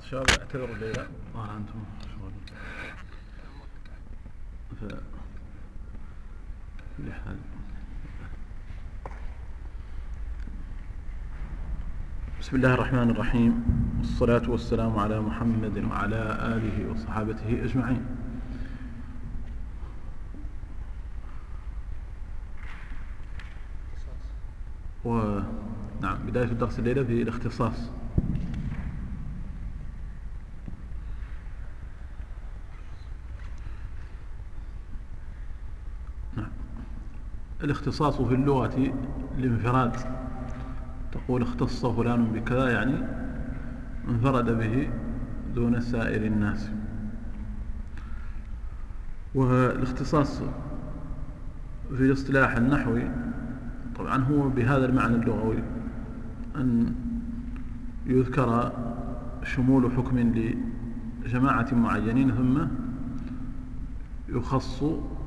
شباب اعتذروا الليلة ظهر أنتم شغل كل حال. بسم الله الرحمن الرحيم، والصلاة والسلام على محمد وعلى آله وصحابته أجمعين. ونعم، بداية الدرس الليلة في الاختصاص. نعم. الاختصاص في اللغة الانفراد، تقول اختص فلان بكذا يعني انفرد به دون سائر الناس. والاختصاص في الاصطلاح النحوي طبعا هو بهذا المعنى اللغوي، أن يذكر شمول حكم لجماعة معينين ثم يخص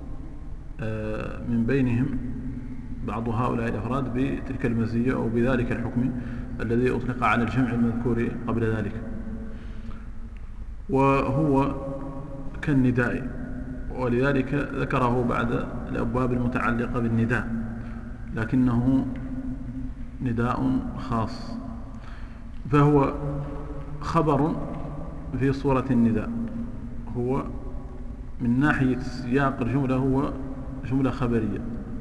من بينهم بعض هؤلاء الأفراد بتلك المزية أو بذلك الحكم الذي أطلق على الجمع المذكور قبل ذلك. وهو كالنداء، ولذلك ذكره بعد الأبواب المتعلقة بالنداء، لكنه نداء خاص، فهو خبر في صورة النداء. هو من ناحية سياق الجملة هو جملة خبرية،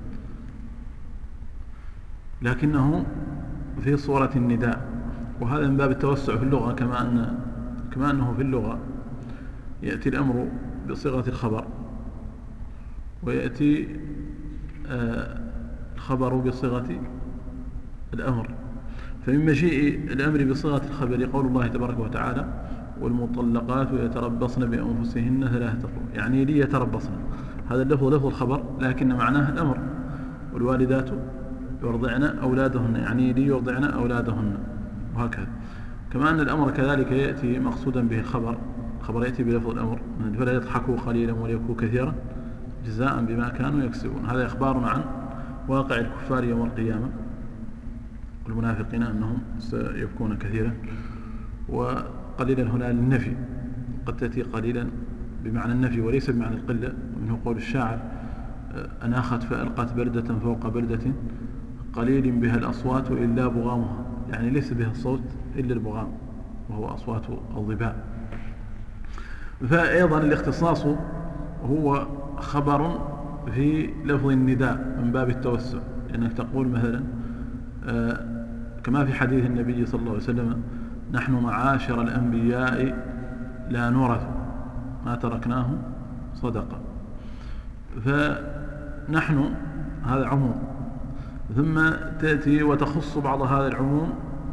لكنه في صورة النداء، وهذا من باب التوسع في اللغة، كما أنه في اللغة يأتي الأمر بصيغة الخبر، ويأتي الخبر بصيغة الأمر. فمن مجيء الأمر بصيغة الخبر قول الله تبارك وتعالى: والمطلقات يتربصن بأنفسهن 3 قروء، يعني لي يتربصن. هذا اللفظ لفظ الخبر لكن معناه الأمر. والوالدات يرضعن أولادهن، يعني لي يرضعن أولادهن، وهكذا. كما أن الأمر كذلك يأتي مقصودا به الخبر يأتي بلفظ الأمر: فلا يضحكوا قليلا وليبكوا كثيرا جزاء بما كانوا يكسبون. هذا إخبار عن واقع الكفار يوم القيامة والمنافقين أنهم سيبكون كثيرا. وقليلا هنا للنفي، قد تأتي قليلا بمعنى النفي وليس بمعنى القلة. ومنه قول الشاعر: أناخت فألقت بردة فوق بردة قليل بها الأصوات إلا بغامها، يعني ليس بها الصوت إلا البغام وهو أصوات الظباء. فأيضا الاختصاص هو خبر في لفظ النداء من باب التوسع، لأنك تقول مثلا كما في حديث النبي صلى الله عليه وسلم: نحن معاشر الأنبياء لا نورث ما تركناه صدقة. فنحن هذا عموم، ثم تأتي وتخص بعض هذا العموم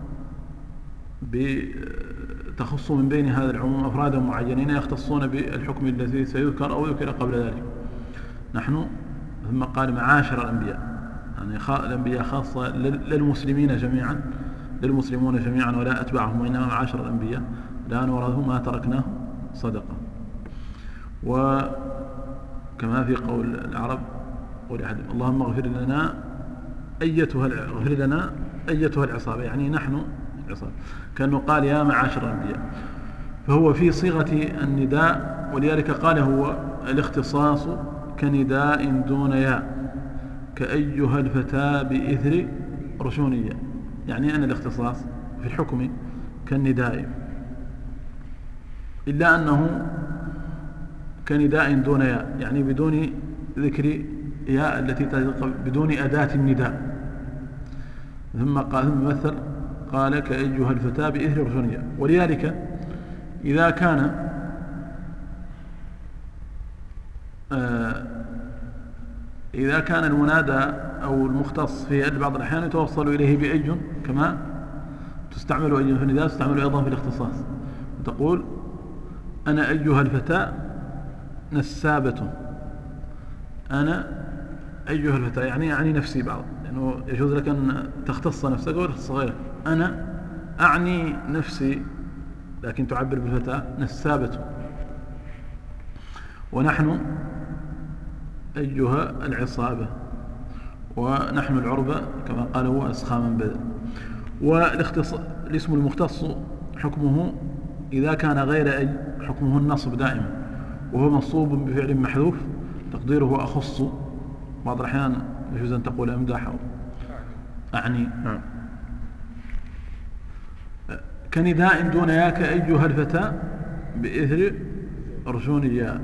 تخص من بين هذا العموم أفرادا معينين يختصون بالحكم الذي سيذكر أو يذكر قبل ذلك. نحن، ثم قال معاشر الأنبياء، يعني الأنبياء خاصة للمسلمين جميعا، للمسلمون جميعا ولا أتبعهم، وإنما معاشر الأنبياء لا نورث ما تركناه صدقة. وكما في قول العرب: قول أحد: اللهم اغفر لنا أيتها العصابة، يعني نحن العصابة، كأنه قال يا معاشر الأنبياء. فهو في صيغة النداء، ولذلك قال هو الاختصاص كنداء دون ياء كأيها الفتى بإثر رشونية، يعني أن الاختصاص في الحكم كالنداء، إلا أنه كنداء دون ياء، يعني بدون ذكر ياء التي بدون أداة النداء. ثم مثل قال كأيها الفتى بإثر رشونية. ولذلك إذا كان المنادى أو المختص في بعض الأحيان يتوصل إليه بأي، كما تستعمل أي في النداء تستعمل أيضا في الاختصاص. تقول: أنا أيها الفتى نسابة. أنا أيها الفتى يعني نفسي، بعض لأنه يجوز لك أن تختص نفسك وتختص غيرك. أنا أعني نفسي، لكن تعبر بالفتى نسابة. ونحن أيها العصابة، ونحن العربة كما قال هو أسخى من بدر. والاسم المختص حكمه إذا كان غير أي حكمه النصب دائما، وهو منصوب بفعل محذوف تقديره أخص. بعض الأحيان يجوز أن تقول أمدح أو أعني. كنداء دون ياك أيها الفتى بإثر أرجون يا،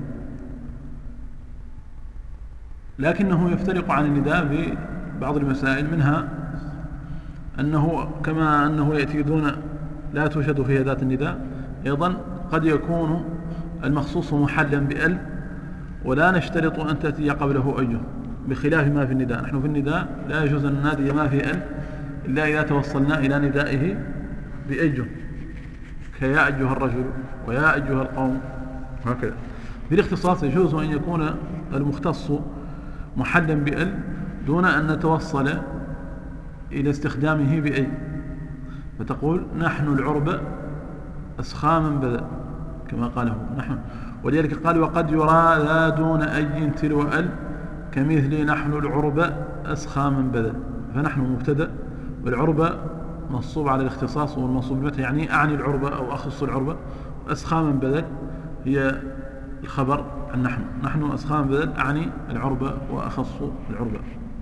لكنه يفترق عن النداء في بعض المسائل، منها أنه كما أنه يأتي دون لا توجد في أداة النداء، أيضا قد يكون المخصوص محلا بأل ولا نشترط أن تأتي قبله أيه، بخلاف ما في النداء. نحن في النداء لا يجوز أن ننادي ما في أل إلا إذا توصلنا إلى ندائه بأيه، كيا أيها الرجل ويا أيها القوم هكذا. في الاختصاص يجوز أن يكون المختص محلا بأل دون أن نتوصل إلى استخدامه بأي، فتقول نحن العرب أسخاما بذا كما قاله نحن. ولذلك قال وقد يرى لا دون أي تلو أل كمثل نحن العرب أسخاما بذا. فنحن مبتدأ والعرب منصوب على الاختصاص والمنصوب بالمتى، يعني أعني العرب أو أخص العرب. أسخاما بذل هي الخبر عن نحن أسخاما بذل أعني العرب وأخص العرب.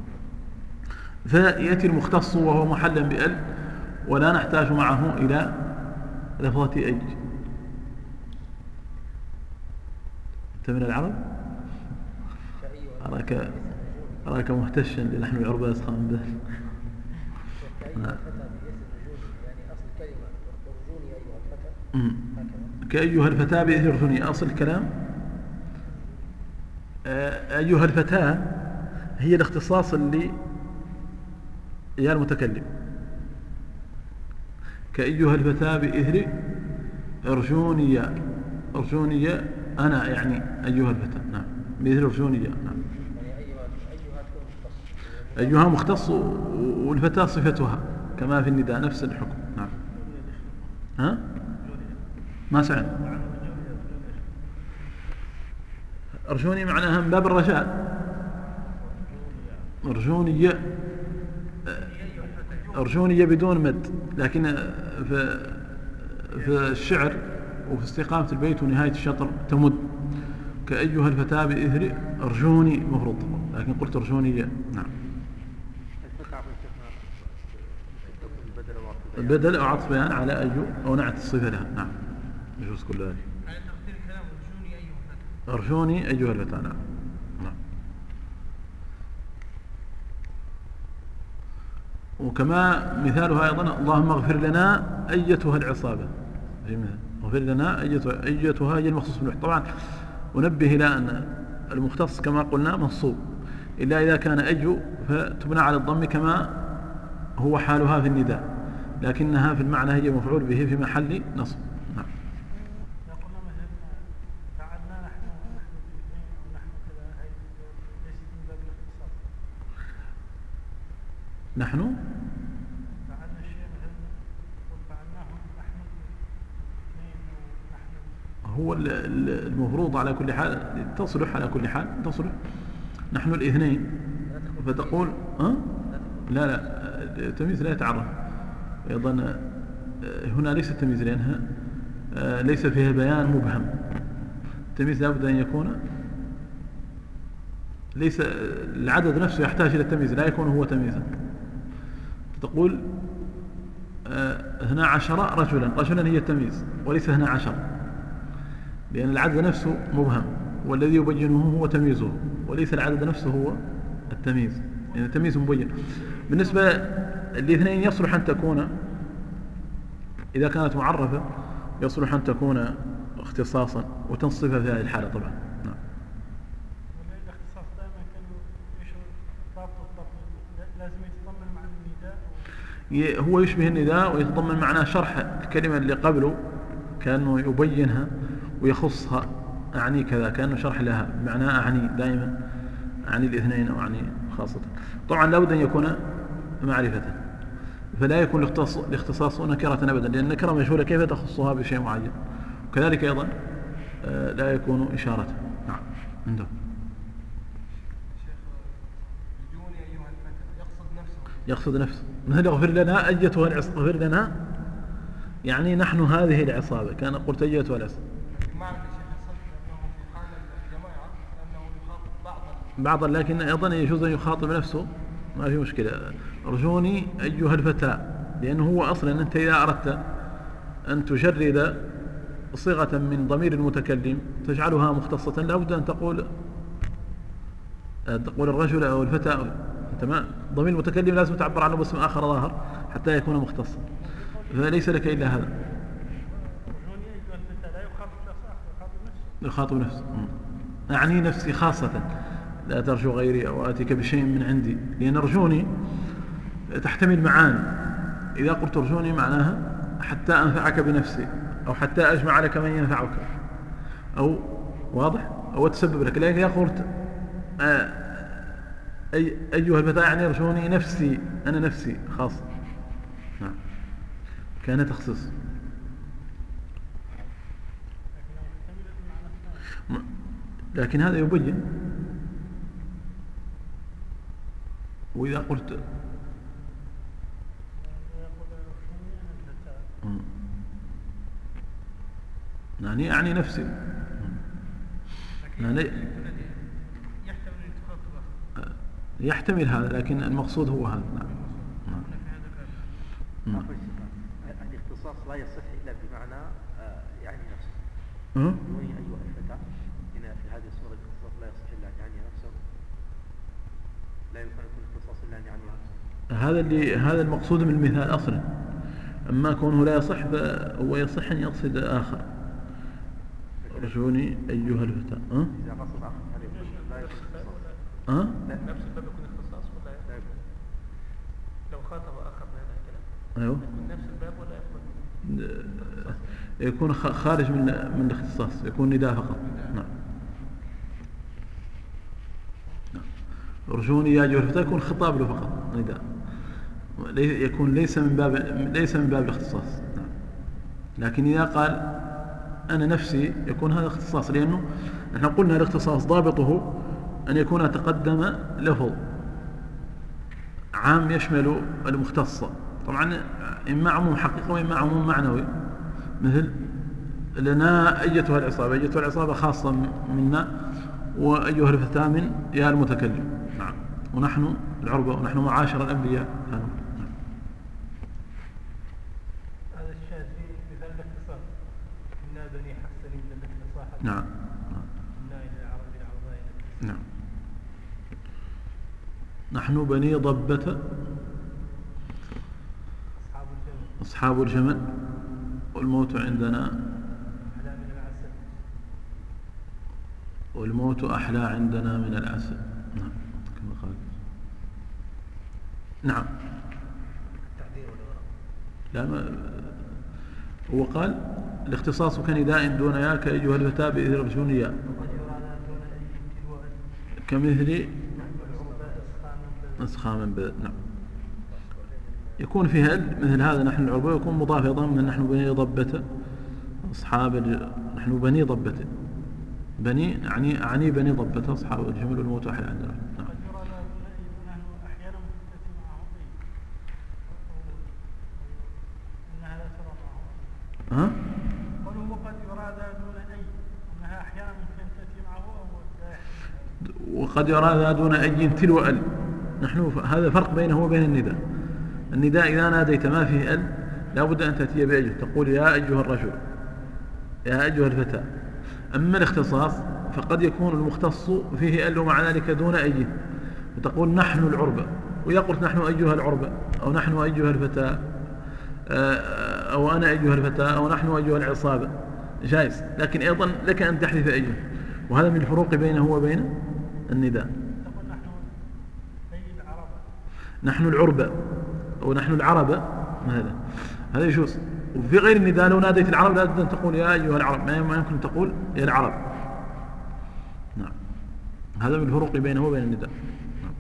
فيأتي المختص وهو محلا بأل ولا نحتاج معه إلى لفظة أي. أنت من العرب؟ أراك مهتشا لنحن العرب أسخاما بذل. نعم. كأيها الفتاة بإثر ثني أصل الكلام. أيها الفتاة هي الاختصاص اللي يا المتكلم. كأيها الفتاة بإثر أرجوني أنا، يعني أيها الفتاة. نعم بإثر أرجوني. نعم أيها مختص والفتاة صفتها كما في النداء نفس الحكم. نعم. ها ما سعد أرجوني معناها من باب الرجاء. أرجوني بدون مد، لكن في الشعر وفي استقامة البيت ونهاية الشطر تمد. كأيها الفتاة بإثر أرجوني مفروض، لكن قلت أرجوني. نعم. البدل أو عطف بيان على أيو أو نعت الصفة لها. نعم يجوز كل ذلك. أرجوني أيها الفتاة. نعم. وكما مثالها أيضا اللهم اغفر لنا أيتها العصابة. اغفر لنا أيتها هي المخصوص بالوحد. طبعا ونبه إلى أن المختص كما قلنا منصوب إلا إذا كان أيو فتبنى على الضم كما هو حالها في النداء، لكنها في المعنى هي مفعول به في محل نصب. نعم. نحن هو المفروض على كل حال تصلح، على كل حال تصلح نحن الاثنين، فتقول لا التمييز لا يتعرف أيضا هنا. ليس التمييز لأنها ليس فيها بيان مبهم. التمييز لابد أن يكون ليس العدد نفسه يحتاج إلى التمييز، لا يكون هو تمييزا. تقول 12 رجلا هي التمييز وليس 12، لأن العدد نفسه مبهم والذي يبينه هو تمييزه وليس العدد نفسه هو التمييز، يعني التمييز مبين. بالنسبة الاثنين يصلح أن تكون إذا كانت معرفة يصلح أن تكون اختصاصا وتنصفها في هذه الحالة طبعا. نعم. الاختصاص دائما كانوا يشعر لازم يتضمن مع النداء، هو يشبه النداء ويتضمن معناه شرح الكلمة اللي قبله، كأنه يبينها ويخصها. أعني كذا كأنه شرح لها معناه أعني دائما عن الاثنين أو أعني خاصة. طبعا لابد أن يكون معرفة، فلا يكون الاختصاص نكرة أبدا، لأن النكرة مجهولة كيف تخصها بشيء معين. وكذلك أيضا لا يكون إشارة. نعم عنده يقصد نفسه. مثل اغفر لنا أيتها العصابة، اغفر لنا يعني نحن هذه العصابة، كان قلت أيتها العصابة. معنى الشيخ حصل أنه في حال الجماعة أنه يخاطب بعضا، لكن أيضا يجوز أن يخاطب نفسه، ما في مشكلة. أرجوني أيها الفتى، لأنه هو أصلا أنت إذا أردت أن تجرد صيغة من ضمير المتكلم تجعلها مختصة لا بد أن تقول الرجل أو الفتى. تمام، ضمير المتكلم لازم تعبر عنه باسم آخر ظاهر حتى يكون مختصا، فليس لك إلا هذا. أرجوني أيها الفتى لا يخاطب شخص آخر، يخاطب نفسه. أعني نفسي خاصة، لا ترجو غيري أو آتيك بشيء من عندي، لأن أرجوني تحتمل معاني. إذا قلت أرجوني معناها حتى أنفعك بنفسي، أو حتى أجمع لك من ينفعك، أو واضح، أو تسبب لك. لكن إذا قلت أيها الفتى يعني أرجوني نفسي، أنا نفسي خاصة. نعم، كان تخصيص. لكن هذا يبين. وإذا قلت يعني نفسي، يعني يحتمل هذا، لكن المقصود هو هذا. نعم. الاختصاص لا يصح إلا بمعنى يعني نفسه. أيها الفتى هنا في هذه الصورة الاختصاص لا يصح إلا يعني نفسه، لا يمكن أن يكون اختصاص إلا يعني نفسه. هذا المقصود من المثال أصلا. أما كونه لا يصح فهو يصح أن يقصد آخر. أرجوني أيها الفتى. إذا قصد آخر هل يكون لا يكون اختصاص؟ نفس الباب يكون اختصاص ولا لا يكون؟ لو خاطب آخر بهذا الكلام أيوه، يكون نفس الباب ولا يكون خارج من الاختصاص، يكون نداء فقط. نعم. أرجوني يا أيها الفتى يكون خطاب له فقط، نداء، يكون ليس من باب الاختصاص. نعم. لكن إذا قال أنا نفسي يكون هذا اختصاص، لأنه نحن قلنا الاختصاص ضابطه أن يكون تقدم لفظ عام يشمل المختصة، طبعا إما عموم حقيقي وإما عموم معنوي. مثل لنا أيتها العصابة، أيتها العصابة خاصة منا، وأيها الفتى من يا المتكلم. نعم. ونحن العربة، ونحن معاشر الأنبياء. نعم. هذا الشاذ في مثال الاختصاص، إنا بني حسن من الاختصاص. نعم. إنا إلى العرب العرباء. نعم. نحن بني ضبة أصحاب الجمل، والموت عندنا والموت أحلى عندنا من العسل. نعم، كما قال. نعم. لا، ما هو قال الاختصاص كنداء دون ياك أيها الفتى بإذن رجون يا، كمثل أسخاما بذل. نعم. يكون فيها مثل هذا نحن العربة، يكون مضاف أيضا من نحن بني ضبة نحن بني ضبة، بني يعني بني ضبة أصحاب الجمل والموت أحلى عندنا. نعم. ها؟ قالوا وقد يراد دون أي، أنها أحيانا ممكن تأتي معه أو وقد يراد دون أي تلو أل. نحن هذا فرق بينه وبين النداء. النداء إذا ناديت ما فيه أل لا بد أن تأتي بأجل، تقول يا أيها الرجل، يا أيها الفتى. أما الاختصاص فقد يكون المختص فيه أل ومع ذلك دون أي، فتقول نحن العربة، وإذا قلت نحن أيها العربة، أو نحن أيها الفتى، أو أنا أيها الفتى، أو نحن أيها العصابة، جائز. لكن أيضا لك أن تحذف أيها، وهذا من الفروق بينه وبين النداء. نحن العربة أو نحن العربة، هذا يجوز. وفي غير النداء لو ناديت العرب لا بد أن تقول يا أيها العرب، ما يمكن تقول يا العرب. نعم. هذا من الفروق بينه وبين النداء. نعم.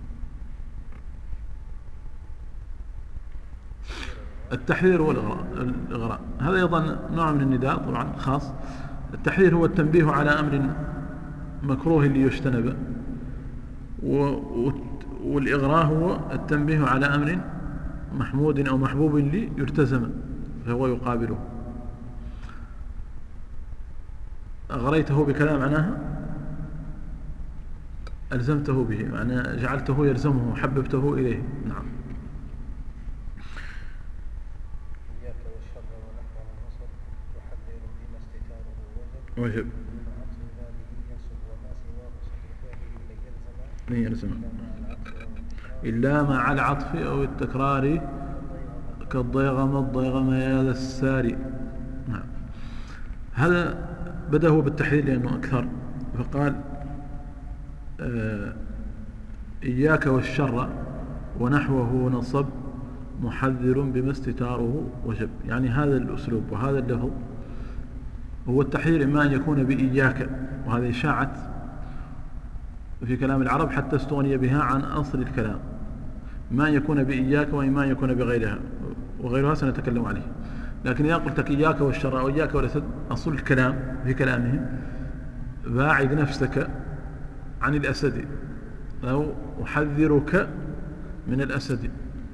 التحذير والإغراء هذا أيضا نوع من النداء طبعا خاص. التحذير هو التنبيه على أمر مكروه ليجتنب، والإغراء هو التنبيه على أمر محمود أو محبوب ليرتزم. فهو يقابله. أغريته بكلام معناها ألزمته به، معناه جعلته يلزمه، حببته إليه. نعم. إياك والشر ونحوه النصر يحذر بما استتاره وجب لن يلزم إلا مع العطف أو التكرار كالضيغم يا ذا الساري. نعم. هذا بدأه بالتحذير لأنه أكثر، فقال إياك والشر ونحوه نصب محذر بما استتاره وجب. يعني هذا الأسلوب وهذا اللفظ هو التحذير، إما أن يكون بإياك، وهذا إشاعة في كلام العرب حتى استغني بها عن أصل الكلام، ما أن يكون بإياك وإما أن يكون بغيرها، وغيرها سنتكلم عليه. لكن إذا قلت إياك والشر أو إياك والأسد، أصل الكلام في كلامهم باعد نفسك عن الأسد، أو أحذرك من الأسد.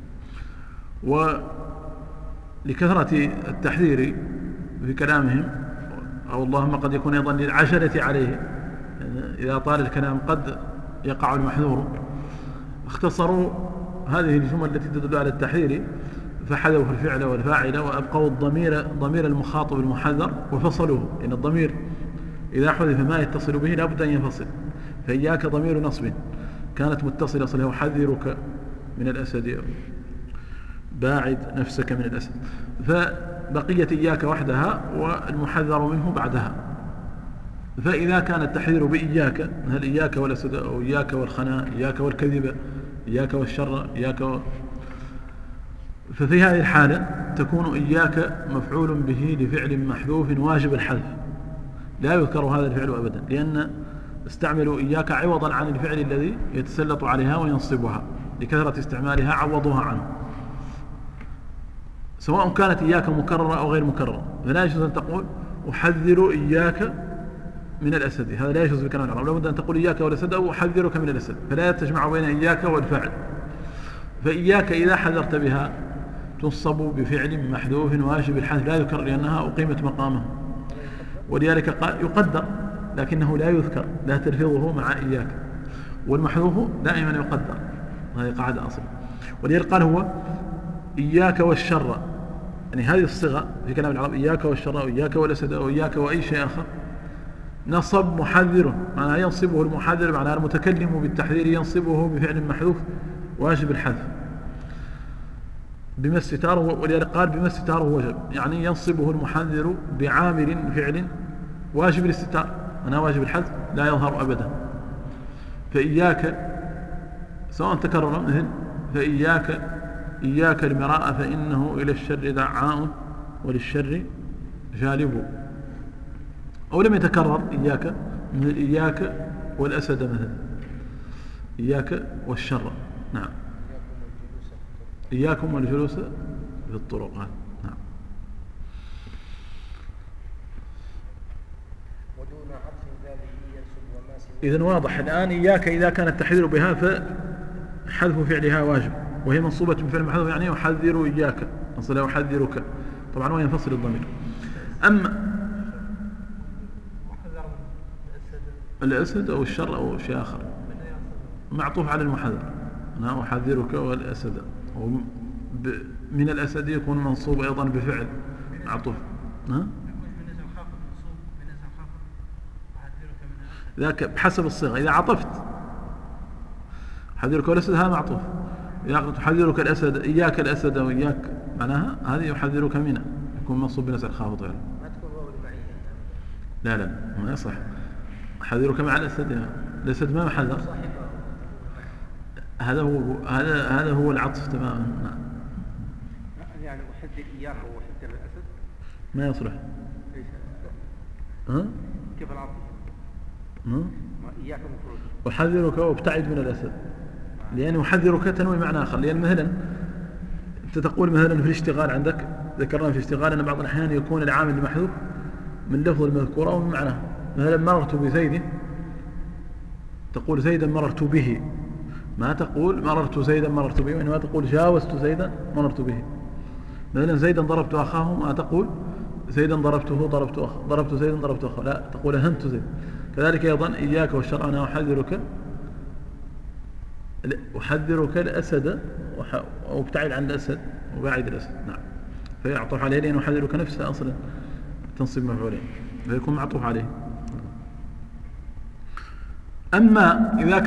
ولكثرة التحذير في كلامهم، أو اللهم قد يكون أيضا للعجلة عليه، يعني إذا طال الكلام قد يقع المحذور، اختصروا هذه الجمل التي تدل على التحذير فحذفوا الفعل والفاعل وأبقوا ضمير المخاطب المحذر وفصلوه. إن الضمير إذا حذف ما يتصل به لابد أن ينفصل. فإياك ضمير نصب كانت متصلة صلة أحذرك من الأسد، باعد نفسك من الأسد، فبقيت إياك وحدها والمحذر منه بعدها. فإذا كان التحذير بإياك، هل إياك والأسد أو إياك والخناء، إياك والكذب، إياك والشر، ففي هذه الحالة تكون إياك مفعول به لفعل محذوف واجب الحذف، لا يذكر هذا الفعل أبدا، لأن استعملوا إياك عوضا عن الفعل الذي يتسلط عليها وينصبها، لكثرة استعمالها عوضوها عنه، سواء كانت إياك مكررة أو غير مكررة. فلا يجوز أن تقول أحذر إياك من الأسد، هذا لا يجوز بكلام العرب، لابد أن تقول إياك والأسد أو أحذرك من الأسد، فلا تجمع بين إياك والفعل. فإياك إذا حذرت بها تنصب بفعل محذوف واجب الحذف، لا يذكر لأنها أقيمت مقامه، ولذلك قال يقدر لكنه لا يذكر، لا تلفظه مع إياك، والمحذوف دائما يقدر، هذه قاعدة أصل. ولذلك قال هو إياك والشر، يعني هذه الصيغة في كلام العرب، إياك والشر أو إياك والأسد أو إياك وأي شيء آخر، نصب محذر، معناها ينصبه المحذر، معناها المتكلم بالتحذير ينصبه بفعل محذوف واجب الحذف بما استتاره. ولذلك قال بما استتاره وجب، يعني ينصبه المحذر بعامل فعل واجب الاستتار، أنا واجب الحذف لا يظهر أبدا. فإياك سواء تكرر مثل إياك المراء فإنه إلى الشر دعاء وللشر جالب، أو لم يتكرر إياك مثل إياك والأسد مثلا، إياك والشر. نعم. إياكم والجلوس في الطرقات. نعم. ودون عطف ذلك ينسب وما سوى. إذن واضح الآن إياك إذا كان التحذير بها فحذف فعلها واجب، وهي منصوبة بفعل محذوف، يعني أحذر إياك، أصلا أحذرك طبعا وينفصل الضمير. أما الأسد أو الشر أو شيء آخر معطوف على المحذر، أنا أحذرك والأسد، من الأسد يكون منصوب أيضا بفعل معطوف. ذاك بحسب الصيغة، إذا عطفت أحذرك والأسد هذا معطوف، إذا قلت أحذرك الأسد إياك الأسد أو إياك معناها هذه يحذرك منه، يكون منصوب بنزع الخافض غيره. ما تكون واو المعية. لا ما يصح، أحذرك مع الأسد، الأسد ما محذر، هذا هو العطف تماما. يعني أحذر إياك وأحذر الأسد ما يصلح. كيف العطف؟ إياك مفروض أحذرك وابتعد من الأسد، لأن أحذرك تنوي معنى آخر. لأن مثلا أنت تقول مثلا في الاشتغال عندك، ذكرنا في الاشتغال أن بعض الأحيان يكون العامل المحذوف من لفظ المذكور أو من معناه. مثلا مررت بزيد تقول زيدا مررت به، ما تقول مررت زيدا مررت به، وإنما تقول جاوزت زيدا مررت به. مثلا زيدا ضربت أخاه ما تقول زيدا ضربته ضربت زيدا ضربت أخاه، لا تقول أهنت زيد. كذلك أيضا إياك والشر، أنا أحذرك الأسد وابتعد عن الأسد وباعد الأسد. نعم، فيعطف عليه لأنه أحذرك نفسه أصلا تنصب مفعولين فيكون معطوف عليه. أما إذا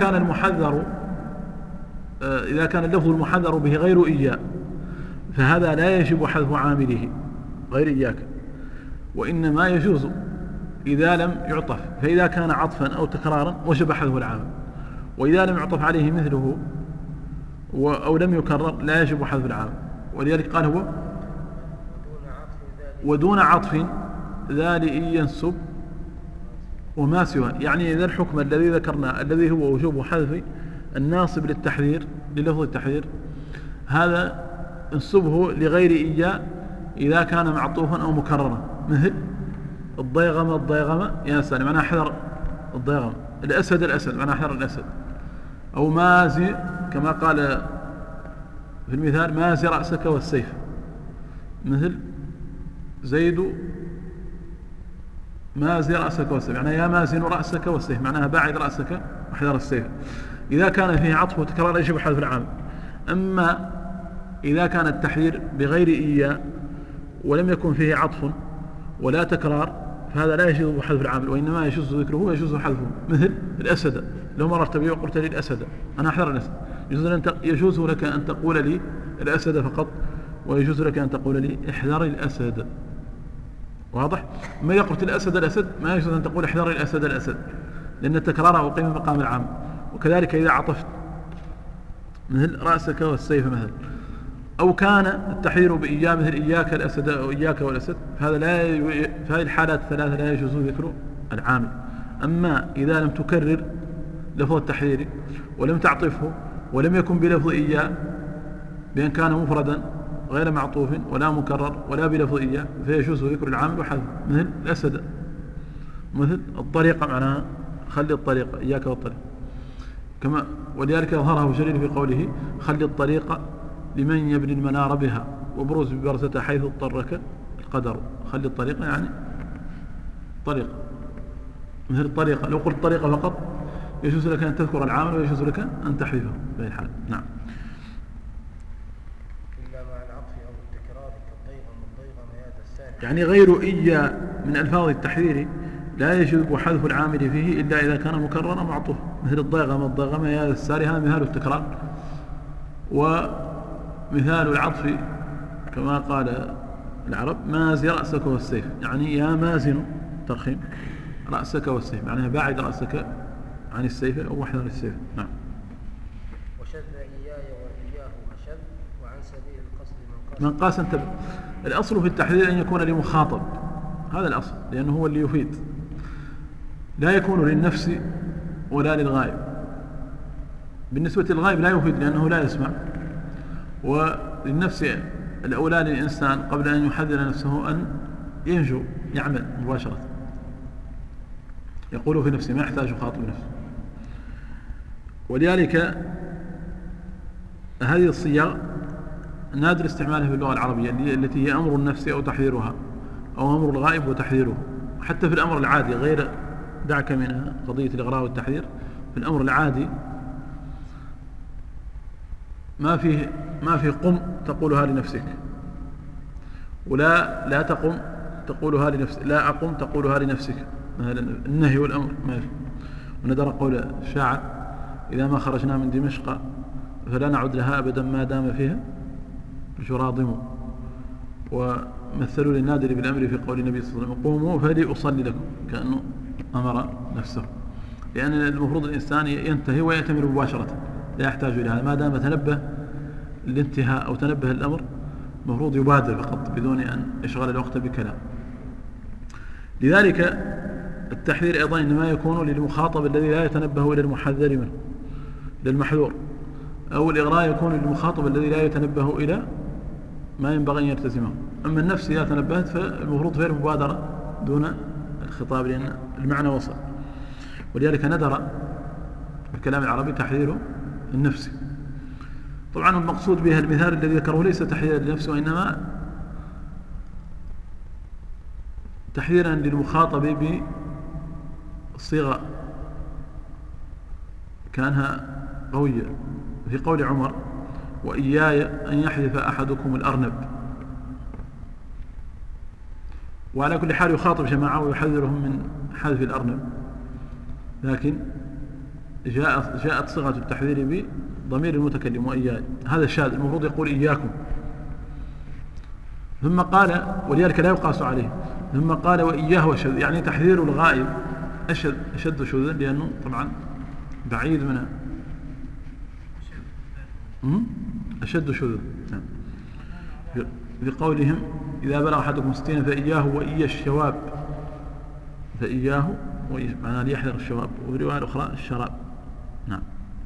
كان اللفظ المحذر به غير إياه فهذا لا يجب حذف عامله غير إياك، وإنما يجوز إذا لم يعطف، فإذا كان عطفا أو تكرارا وجب حذف العامل، وإذا لم يعطف عليه مثله أو لم يكرر لا يجب حذف العامل. ولذلك قال هو ودون عطف ذا لإن ينسب وما سوى، يعني إذا الحكم الذي ذكرنا الذي هو وجوب حذف الناصب للتحذير للفظ التحذير هذا انسبه لغير إياه إذا كان معطوفا أو مكررا، مثل الضيغم يا سالم معناها احذر الضيغم، الأسد معناها احذر الأسد، أو مازي كما قال في المثال مازي رأسك والسيف، مثل زيد مازي رأسك والسيف معناها يا مازن رأسك والسيف معناها باعد رأسك واحذر السيف. إذا كان فيه عطف وتكرار يجب حذف العامل. أما إذا كان التحذير بغير إياه ولم يكن فيه عطف ولا تكرار فهذا لا يجوز حذف العامل، وإنما يجوز ذكره ويجوز حذفه، مثل الأسد لو مررت بي وقلت لي الأسد أنا أحذر الأسد، يجوز لك أن تقول لي الأسد فقط، ويجوز لك أن تقول لي احذر الأسد. واضح؟ ما إذا قلت الأسد ما يجوز أن تقول احذر الأسد لأن التكرار أقيم مقام العام. وكذلك إذا عطفت مثل رأسك والسيف مثل، أو كان التحذير بإياه مثل إياك الأسد أو إياك والأسد، فهذا في هذه الحالات الثلاثة لا يجوز ذكر العامل. أما إذا لم تكرر لفظ التحذير ولم تعطفه ولم يكن بلفظ إياه بأن كان مفردا غير معطوف ولا مكرر ولا بلفظ إياه فيجوز ذكر العامل وحذف، مثل الأسد، مثل الطريقة معناها خلي الطريقة إياك والطريق كما، ولذلك يظهره جرير في قوله خلي الطريقة لمن يبني المنار بها وبروز ببرزة حيث اضطرك القدر. خلي الطريقة يعني طريقة، مثل الطريقة لو قلت طريقة فقط يجوز لك أن تذكر العامل ويجوز لك أن تحذفه في الحال. نعم. إلا مع العطف أو التكرار كالضيغم يا السالم، يعني غير إيا من ألفاظ التحذير لا يجب حذف العامل فيه إلا إذا كان مكررا معطوف، مثل الضيغم يا الساري هذا مثال التكرار. ومثال العطف كما قال العرب مازي رأسك والسيف، يعني يا مازن ترخيم رأسك والسيف معناها باعد رأسك عن السيف أو احذر السيف. نعم. وشذ إياي وإياه أشذ وعن سبيل القصد من قاس انتبه. الأصل في التحذير أن يكون لمخاطب، هذا الأصل لأنه هو اللي يفيد، لا يكون للنفس ولا للغائب. بالنسبة للغائب لا يفيد لأنه لا يسمع، وللنفس الأولى للإنسان قبل أن يحذر نفسه أن ينجو يعمل مباشرة، يقول في نفسه ما يحتاج يخاطب نفسه. ولذلك هذه الصيغ نادر استعمالها في اللغة العربية التي هي أمر النفس أو تحذيرها أو أمر الغائب وتحذيره. حتى في الأمر العادي غير دعك من قضية الإغراء والتحذير، في الأمر العادي ما فيه قم تقولها لنفسك، لا تقم تقولها لنفسك، لا أقم تقولها لنفسك، النهي والأمر ما فيه. وندر قول الشاعر إذا ما خرجنا من دمشق فلا نعد لها أبدا ما دام فيها جراضم. ومثلوا للنادر بالأمر في قول النبي صلى الله عليه وسلم قوموا فلي أصلي لكم، كأنه أمر نفسه، لأن المفروض الإنسان ينتهي ويأتمر مباشرة لا يحتاج إلى هذا، ما دام تنبه الانتهاء أو تنبه الأمر المفروض يبادر فقط بدون أن يشغل الوقت بكلام. لذلك التحذير أيضا إنما يكون للمخاطب الذي لا يتنبه إلى المحذر منه للمحذور، أو الإغراء يكون للمخاطب الذي لا يتنبه إلى ما ينبغي أن يلتزمه. أما النفس إذا تنبهت فالمفروض غير مبادرة دون الخطاب لأن المعنى وصل. ولذلك ندر الكلام العربي تحذير النفس. طبعا المقصود بها المثال الذي ذكره ليس تحذير النفس، وإنما تحذيرا للمخاطب بالصيغة كانها قوية في قول عمر وإياي أن يحذف أحدكم الأرنب. وعلى كل حال يخاطب جماعة ويحذرهم من حذف الأرنب، لكن جاءت صيغة التحذير بضمير المتكلم وإياي، هذا الشاذ، المفروض يقول إياكم. ثم قال ولذلك لا يقاس عليه، ثم قال وإياه وشذ، يعني تحذير الغائب أشد شذا، لأنه طبعا بعيد منه أشد شذا. في قولهم إذا بلغ أحدكم 60 فإياه وإيا الشواب، فإياه معناه ليحذر الشواب، وفي رواية أخرى الشراب. نعم.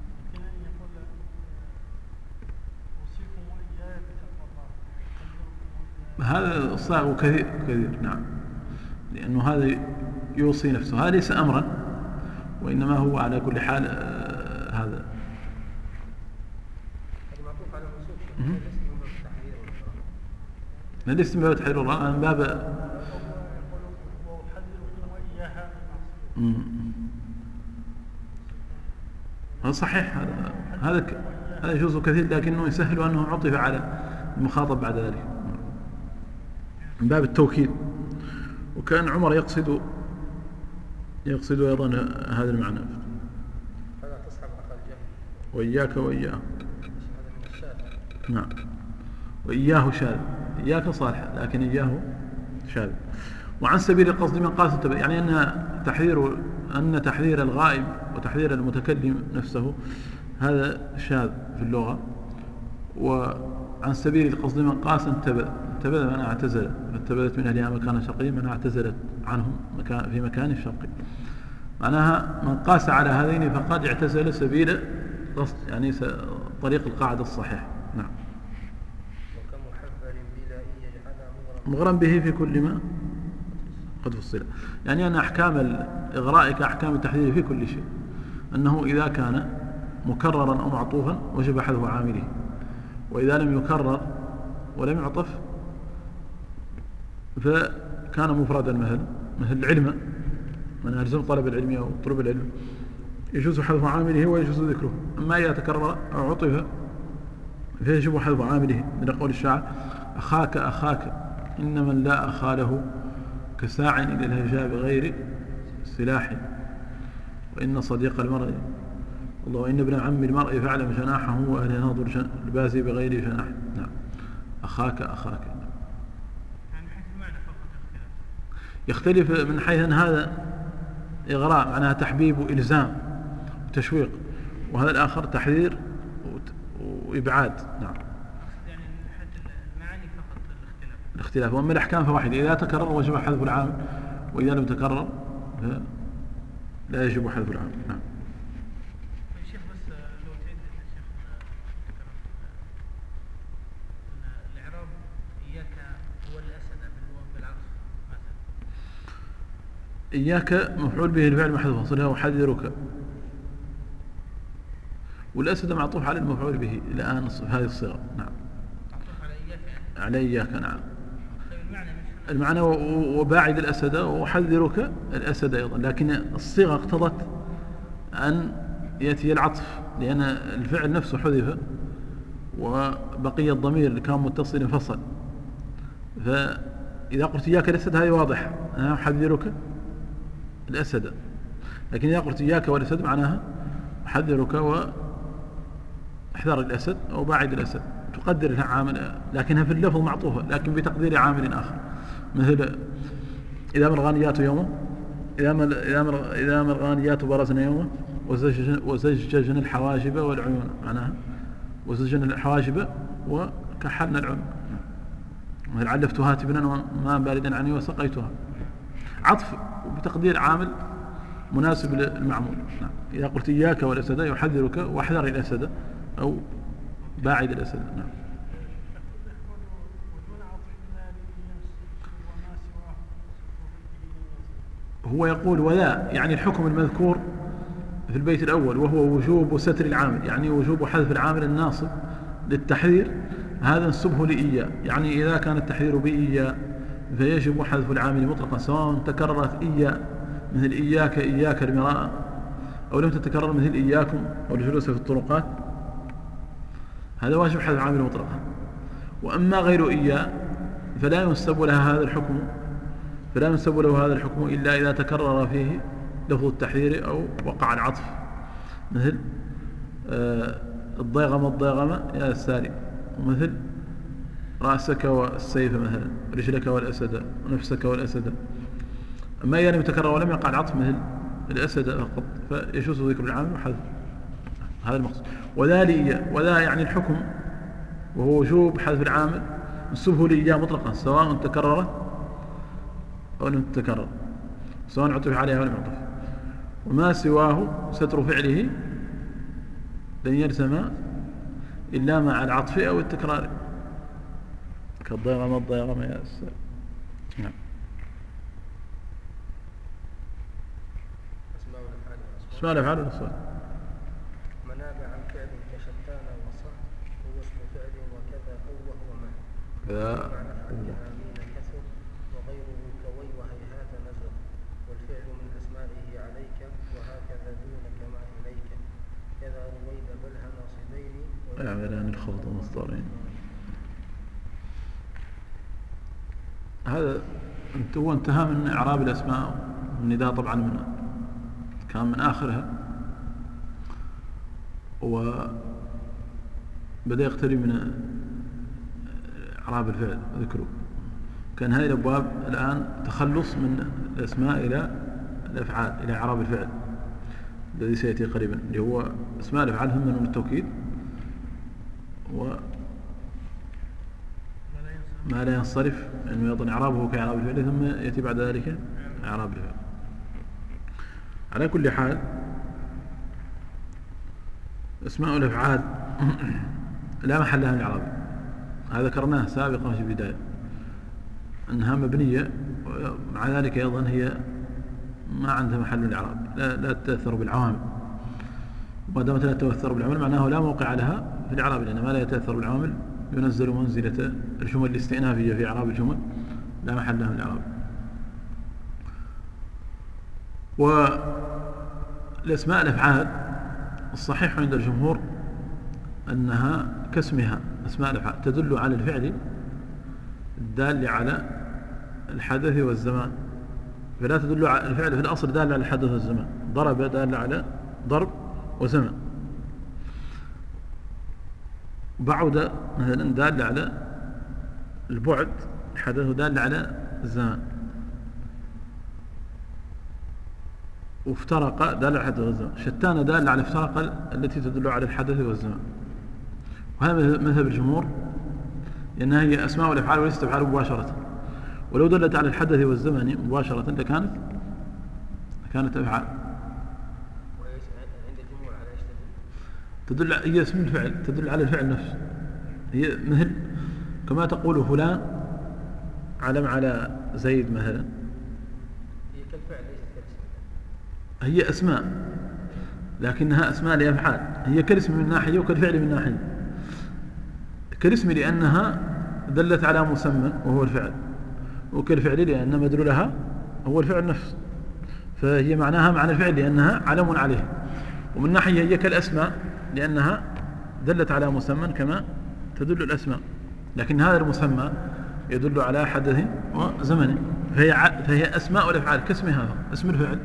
هذا الصاغ كثير نعم، لأنه هذا يوصي نفسه، هذا ليس أمرا وإنما هو على كل حال هذا المعطوف على منصوب ليس من باب التحذير والله، من باب هذا صحيح، هذا يجوز كثير، لكنه يسهل أنه عطف على المخاطب بعد ذلك من باب التوكيد. وكان عمر يقصد أيضا هذا المعنى، فلا تصحب أخا الجهل وإياك وإياه. هذا من الشاذ. نعم، وإياه شاذ، إياك صالح لكن إياه شاذ. وعن سبيل القصد من قاس التبع، يعني أن تحذير الغائب وتحذير المتكلم نفسه هذا شاذ في اللغة. وعن سبيل القصد من قاس انتبذ معناها اعتزل، فاتبذت من أهلها مكان شقي، معناها اعتزلت عنهم في مكان شقي، معناها من قاس على هذين فقد اعتزل سبيل قصد، يعني طريق القاعدة الصحيح. نعم. وكمحذر بلا إن يجعل مغرم به في كل ما قد فصل، يعني أن أحكام الإغراء كأحكام التحذير في كل شيء، أنه إذا كان مكررا أو معطوفا وجب حذف عامله، وإذا لم يكرر ولم يعطف فكان مفردا مثل العلم، من ألزم طلب العلم أو طلب العلم يجوز حذف عامله ويجوز ذكره. أما إذا تكرر أو عطف فيجب حذف عامله، من قول الشاعر أخاك إن من لا أخا له كساع إلى الهجاء بغير سلاح، وإن صديق المرء الله وإن ابن عم المرء فاعلم جناحه وأهل ناظر البازي بغير جناح. نعم. أخاك يعني حيث المعنى فقط يختلف من حيث أن هذا إغراء معناها تحبيب وإلزام وتشويق، وهذا الآخر تحذير وإبعاد. نعم. يعني من حيث المعاني فقط الاختلاف، وأما الأحكام فواحدة، إذا تكرر وجب حذف العام، وإذا لم تكرر لا يجب حذف العام. نعم. الشيخ بس لو تعيد الشيخ الإعراب إياك هو الأسد بالعطف مثلا. إياك مفعول به الفعل محذوف صلة وحذرك، والأسد معطوف على المفعول به الآن في هذه الصيغة. نعم. معطوف على إياك يعني. على إياك. نعم. طيب المعنى وباعد الأسد وحذرك الأسد أيضا، لكن الصيغة اقتضت أن يأتي العطف، لأن الفعل نفسه حذف وبقي الضمير اللي كان متصل انفصل، فإذا قلت إياك الأسد هذه واضح، أنا أحذرك الأسد، لكن إذا قلت إياك والأسد معناها أحذرك وأحذر الأسد أو باعد الأسد، تقدر لها عامل، لكنها في اللفظ معطوفة لكن بتقدير عامل آخر، مثل إذا مرغانيات يومه، إذا مرغانيات برزنا يومه وزججنا الحواجب والعيون، معناها وزججنا الحواجب وكحلنا العيون، مثل علفتها تبنا وما باردا عني وسقيتها، عطف بتقدير عامل مناسب للمعمول. نعم. إذا قلت إياك والأسد يحذرك واحذر الأسد أو باعد الأسد. نعم. هو يقول ولا، يعني الحكم المذكور في البيت الأول وهو وجوب ستر العامل، يعني وجوب حذف العامل الناصب للتحذير، هذا نسبه لإياه، يعني إذا كان التحذير بإياه فيجب حذف العامل مطلقا سواء تكررت مثل إياك إياك المراء، أو لم تتكرر مثل إياكم أو الجلوس في الطرقات، هذا واجب حذف العامل مطلقا. وأما غير إياه فلا ينسب له هذا الحكم إلا إذا تكرر فيه لفظ التحذير أو وقع العطف، مثل الضيغم يا الساري، ومثل رأسك والسيف مثلا، رجلك والأسد، ونفسك والأسد. أما إذا لم يتكرر ولم يقع العطف مثل الأسد فقط فيجوز ذكر العامل وحذف، هذا المقصود. وذا يعني الحكم وهو وجوب حذف العامل نسبه لإياه مطلقا سواء تكرر أو لم تتكرر، سواء عطف عليها ولم يعطف. وما سواه ستر فعله لن يلزم إلا مع العطف أو التكرار، كالضيغم يا أستاذ. نعم. اسماء الأفعال والأصوات. مناب عن فعل كشتان وصح هو اسم فعل وكذا أو وهو ما كذا آمين كثر وغيره كوي وهيهات نزر والفعل من أسمائه عليك وهكذا دونك مع إليك كذا رويد بلها ناصبين يعملان الخلط مصدرين. هذا هو انتهى من إعراب الأسماء والنداء، طبعا كان من آخرها وبدأ يقترب من إعراب الفعل ذكره. كان هذه الأبواب الآن تخلص من الأسماء إلى الأفعال، إلى إعراب الفعل الذي سيأتي قريبا، اللي هو أسماء الأفعال هم من التوكيد ما لا ينصرف أنه يظن إعرابه كإعراب الفعل، ثم يأتي بعد ذلك إعراب الفعل. على كل حال أسماء الأفعال لا محل لها من الإعراب، هذا ذكرناه سابقا في البداية أنها مبنية، مع ذلك أيضا هي ما عندها محل من الإعراب، لا تتأثر بالعوامل. وما دامت لا تتأثر بالعوامل معناه لا موقع لها في الإعراب، لأن ما لا يتأثر بالعوامل ينزل منزلة الجمل الاستئنافية في إعراب الجمل، لا محل لها من الإعراب. والأسماء الأفعال الصحيح عند الجمهور أنها كاسمها أسماء الأفعال تدل على الفعل الدال على الحدث والزمان، فلا تدل على الفعل في الأصل دال على الحدث والزمان. ضرب دال على ضرب وزمن، بعد مثلا دال على البعد الحدث دال على الزمان، وافترق دال على الحدث والزمان. شتان دال على افترق التي تدل على الحدث والزمان. وهذا مذهب الجمهور، لأنها هي أسماء والأفعال وليست أفعال مباشرة، ولو دلت على الحدث والزمان مباشرة كانت أفعال. عند الجمهور على ايش تدل هي اسم الفعل، تدل على الفعل نفسه. هي مثل كما تقول فلان علم على زيد مثلا، هي كالفعل ليست كالاسم، هي أسماء لكنها أسماء لأفعال، هي كالاسم من ناحية وكالفعل من ناحية. كالاسم لأنها دلت على مسمى وهو الفعل، وكالفعل لأن مدلولها هو الفعل نفسه، فهي معناها معنى الفعل لأنها علم عليه. ومن ناحية هي كالأسماء لأنها دلت على مسمى كما تدل الأسماء، لكن هذا المسمى يدل على حدث وزمن، فهي أسماء والأفعال كاسمها اسم الفعل.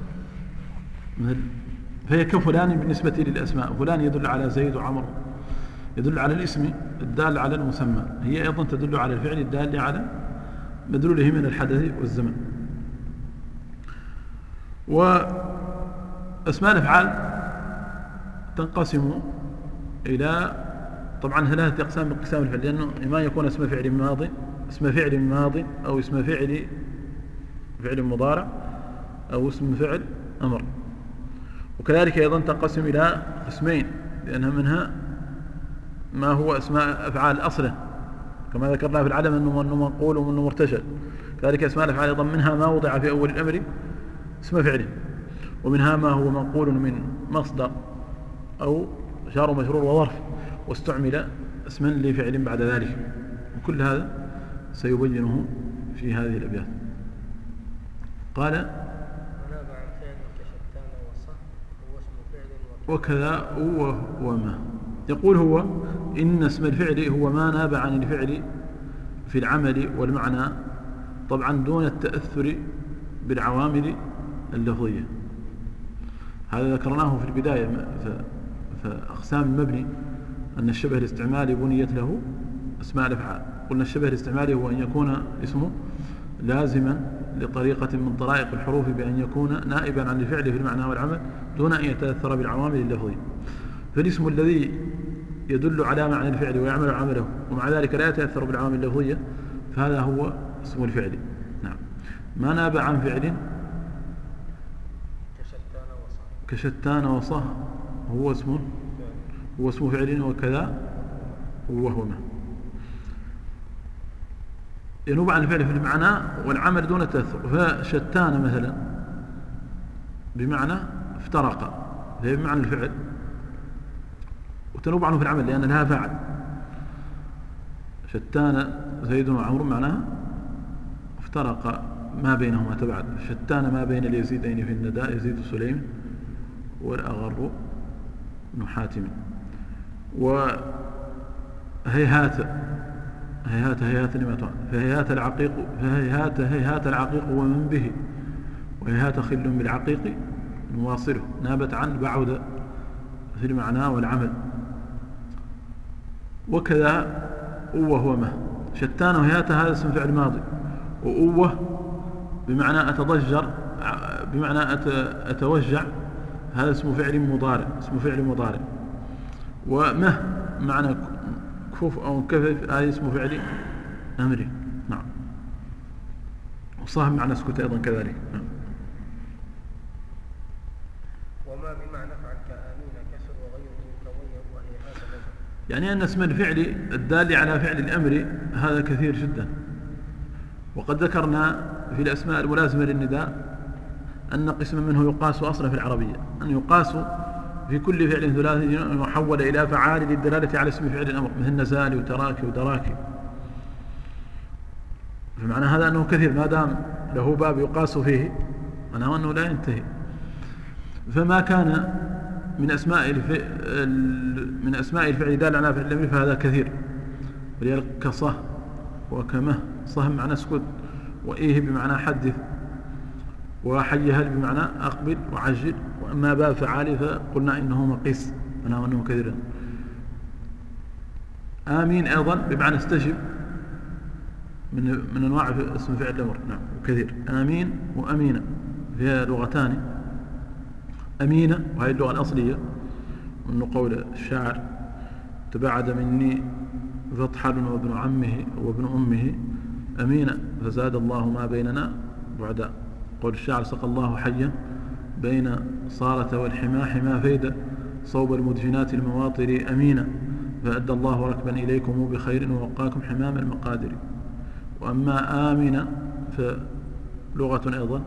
فهي كفلان بالنسبة للأسماء، فلان يدل على زيد وعمر، يدل على الاسم الدال على المسمى، هي أيضا تدل على الفعل الدال على مدلوله من الحدث والزمن. وأسماء الأفعال تنقسم إلى طبعا ثلاثة أقسام من أقسام الفعل، لأنه ما يكون اسم فعل ماضي أو اسم فعل مضارع أو اسم فعل أمر. وكذلك أيضا تنقسم إلى قسمين، لأنها منها ما هو اسماء أفعال أصلا كما ذكرنا في العلم أنه منقول وأنه مرتشل. كذلك اسماء الأفعال أيضا منها ما وضع في أول الأمر اسم فعل، ومنها ما هو منقول من مصدر أو جار ومجرور وظرف واستعمل اسما لفعل بعد ذلك. وكل هذا سيبينه في هذه الأبيات. قال وناب عن فعل كشتان وصح هو اسم فعل وكذا هو وما. يقول هو إن اسم الفعل هو ما ناب عن الفعل في العمل والمعنى، طبعا دون التأثر بالعوامل اللفظية. هذا ذكرناه في البداية فأقسام المبني أن الشبه الاستعمالي بنيت له أسماء الأفعال. قلنا الشبه الاستعمالي هو أن يكون اسمه لازما لطريقة من طرائق الحروف بأن يكون نائبا عن الفعل في المعنى والعمل دون أن يتأثر بالعوامل اللفظية. فالاسم الذي يدل على معنى الفعل ويعمل عمله ومع ذلك لا يتأثر بالعوامل اللفظية فهذا هو اسم الفعل. نعم. ما ناب عن فعل كشتان وصه هو اسم فعل وكذا وهو ما. ينوب عن الفعل في المعنى والعمل دون التأثر. فشتان مثلا بمعنى افترق، هي بمعنى الفعل وتنوب عنه في العمل لأن لها فاعل. شتان زيد وعمر معناها افترق ما بينهما تبعد. شتان ما بين اليزيدين في النداء، يزيد سليم والأغر بن حاتم. وهيهات لما تعلم فهيهات العقيق ومن به وهيهات خل بالعقيق نواصله نابت عن بعد في المعنى والعمل. وكذا أوه وما. شتان وهيهات هذا اسم فعل ماضي، وأوه بمعنى أتضجر بمعنى أتوجع هذا اسم فعل مضارع. ومه معنى كف أو كفف هذا اسم فعل أمري. نعم. وصاحب معنى اسكت أيضا كذلك. نعم. وما بمعنى فعل كآمين كسر وغيره كويه وهي هذا. يعني أن اسم الفعل الدال على فعل الأمر هذا كثير جدا. وقد ذكرنا في الأسماء الملازمة للنداء أن قسما منه يقاس أصلا في العربية، أن يقاس في كل فعل ثلاثي يحول إلى فعال للدلالة على اسم فعل الأمر مثل نزالي وتراكي ودراكي. فمعنى هذا أنه كثير ما دام له باب يقاس فيه معناه أنه لا ينتهي. فما كان من أسماء الفعل دال على فعل الأمر فهذا كثير. ولذلك كصه وكمه. صه بمعنى اسكت، وإيه بمعنى حدث، وحيهل بمعنى أقبل وعجل. وأما باب فعال فقلنا إنه مقيس معناه أنه كثير. آمين أيضا بمعنى استجب من أنواع اسم فعل الأمر. نعم كثير. آمين وأمينة فيها لغتان. أمينة وهي اللغة الأصلية من قول الشاعر تباعد مني فطحل وابن عمه وابن أمه أمينة فزاد الله ما بيننا بعدا. قول الشاعر سقى الله حيا بين صارة والحما حما فيدا صوب المدفنات المواطر أمينة فأدى الله ركبا إليكم بخير ووقاكم حمام المقادر. وأما آمنة فلغة أيضا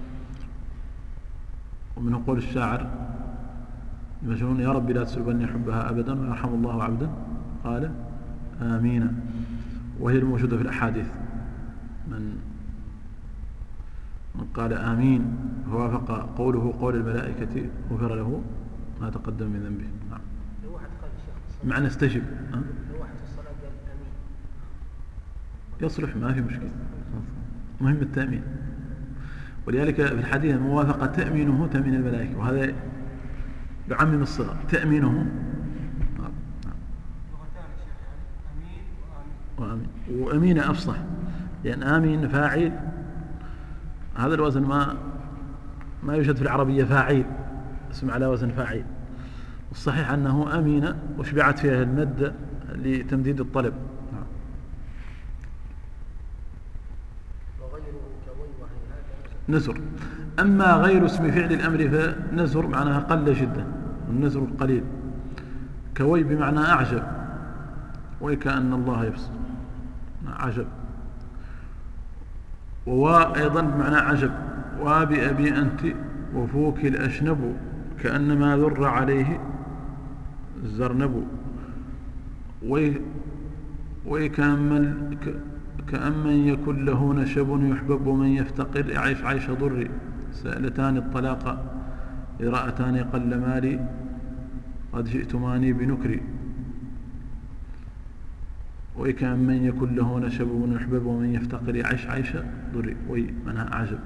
ومن قول الشاعر المجنون يا رب لا تسلبني حبها أبدا ويرحم الله عبدا قال آمين. وهي الموجودة في الأحاديث من قال آمين فوافق قوله قول الملائكة غفر له ما تقدم من ذنبه. نعم. معنى استجب يصلح ما في مشكلة مهم التأمين. ولذلك في الحديث الموافقة تأمينه تأمين الملائكة وهذا يعمم الصغر تأمينه. وأمين وأمين أفصح لأن آمين فاعل هذا الوزن ما يوجد في العربية فاعل اسم على وزن فاعل. والصحيح أنه أمين وشبعت فيها المد لتمديد الطلب. نزر. أما غير اسم فعل الأمر فنزر معناها قل جدا والنزر القليل. كوي بمعنى أعجب وكأن الله يبصر عجب. وأيضا بمعنى عجب. وبأبي أنت وفوك الأشنب كأنما ذر عليه الزرنب. كأمن يكن له نشب يحبب من يفتقر يعيش عيش ضري سألتان الطلاق إراءتان قل مالي قد جئتماني بنكري وكأمن يكن له نشب يحبب ومن يفتقر يعيش عيش ضري معناها عجب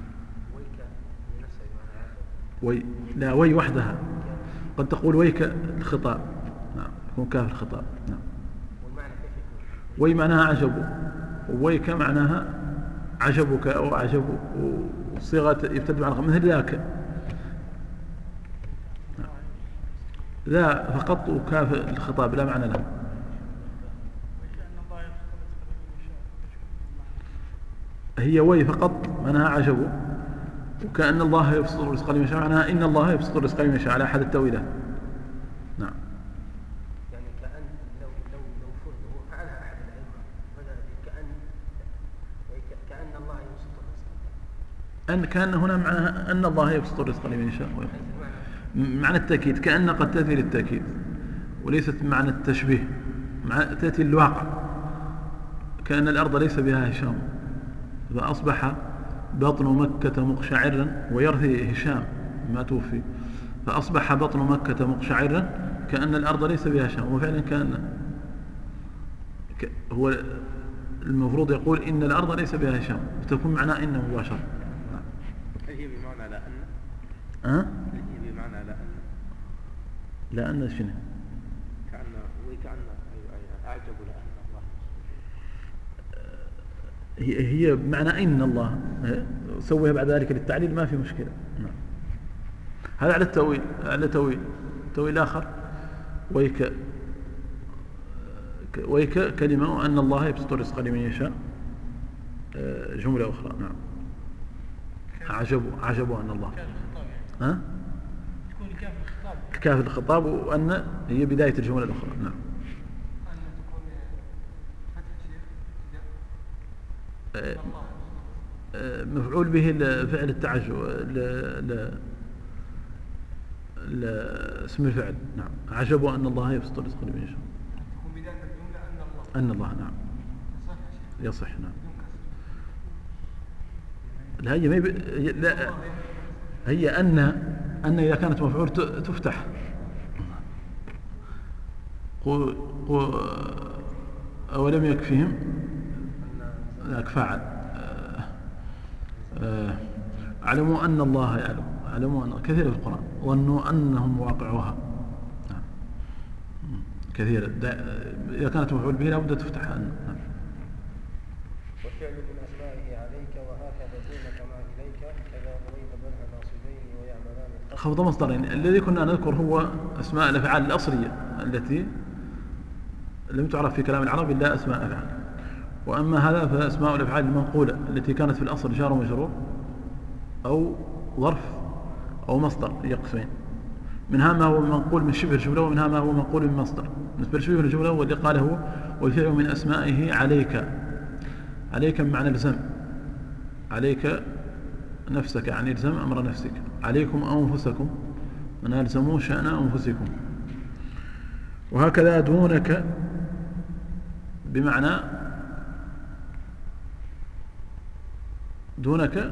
لا وي وحدها قد تقول ويك الخطاب نعم يكون كاف الخطاب نعم وي معناها عجب وويك معناها عجبك أو عجب وصيغة يبتدئ عن مثل ذاك لا فقط وكاف الخطاب لا معنى له هي وي فقط معناها عجب وكأن الله يبسط الرزق لمن يشاء معناها إن الله يبسط الرزق لمن يشاء على أحد التأويلات نعم يعني كأن لو فرض هو فعلها أحد العلماء بدأ كأن الله يبسط الرزق كأن هنا معناها أن الله يبسط الرزق لمن يشاء معنى التأكيد كأن قد تأتي للتأكيد وليست معنى التشبيه تأتي الواقع كأن الأرض ليس بها هشام فأصبح بطن مكة مقشعرا ويرثي هشام ما توفي فأصبح بطن مكة مقشعرا كأن الأرض ليس بها هشام وفعلا كأن هو المفروض يقول إن الأرض ليس بها هشام وتكون معناه إن مباشرة هل هي بمعنى لا أن؟ هل هي بمعنى لا أن؟ لا أن شنو؟ كأن أعجب لأن الله هي بمعنى إن الله سويها بعد ذلك للتعليل ما في مشكلة نعم. هذا على التأويل على تأويل آخر ويك كلمة أن الله يبسط الرزق لمن يشاء جملة أخرى نعم عجبوا أن الله تكون كاف الخطاب وأن هي بداية الجملة الأخرى نعم مفعول به فعل التعجب اسم الفعل نعم عجبوا أن الله يبسط الرزق لمن يشاء تكون بداية الجملة أن الله نعم يصح نعم لا هي لا هي أن إذا كانت مفعول تفتح أولم يكفيهم ذاك فاعل علموا أن الله يعلم علموا أن كثير في القرآن وأنه أنهم واقعوها كثير إذا كانت مفعول به لابد تفتح أن والفعل من أسمائه عليك وهكذا دونك مع إليك كذا أريد منها ناصبين ويعملان خفض مصدرين الذي كنا نذكر هو أسماء الأفعال الأصلية التي لم تعرف في كلام العرب إلا أسماء أفعال وأما هذا فأسماء الأفعال المنقولة التي كانت في الأصل جار ومجرور أو ظرف أو مصدر هي قسمين منها ما هو منقول من شبه الجملة ومنها ما هو منقول من مصدر بالنسبة لشبه الجملة واللي قاله والفعل من أسمائه عليك بمعنى الزم عليك نفسك يعني الزم أمر نفسك عليكم أنفسكم من ألزموا شأن أنفسكم وهكذا دونك بمعنى دونك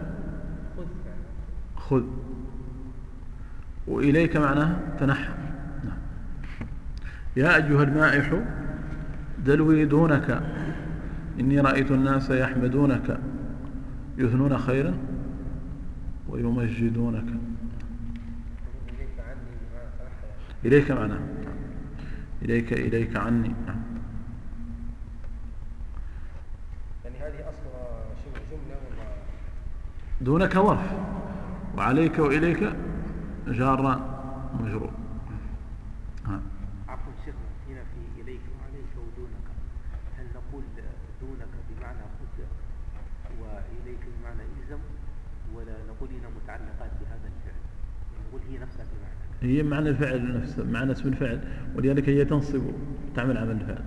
خذ وإليك معناه تنحى يا أيها المائح دلوي دونك إني رأيت الناس يحمدونك يثنون خيرا ويمجدونك إليك معناه إليك عني يعني هذه أصلها شبه جملة دونك ظرف وعليك وإليك جار مجرور عفوا شيخنا هنا في إليك وعليك ودونك هل نقول دونك بمعنى خذ وإليك بمعنى إلزم ولا نقول هنا متعلقات بهذا الفعل نقول هي نفسها بمعنى هي معنى الفعل نفسه معنى اسم الفعل ولذلك هي تنصب تعمل عمل الفعل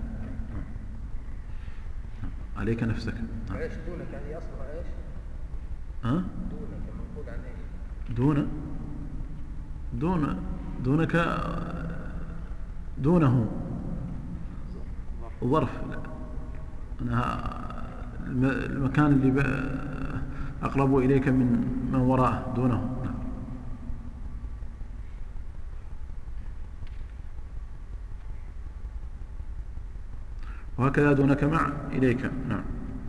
عليك نفسك ايش دونك يعني أصلها ايش دونك منقول عن ايش دونك دونه ظرف المكان اللي أقرب إليك من وراءه دونه. نعم. وهكذا دونك مع إليك. نعم.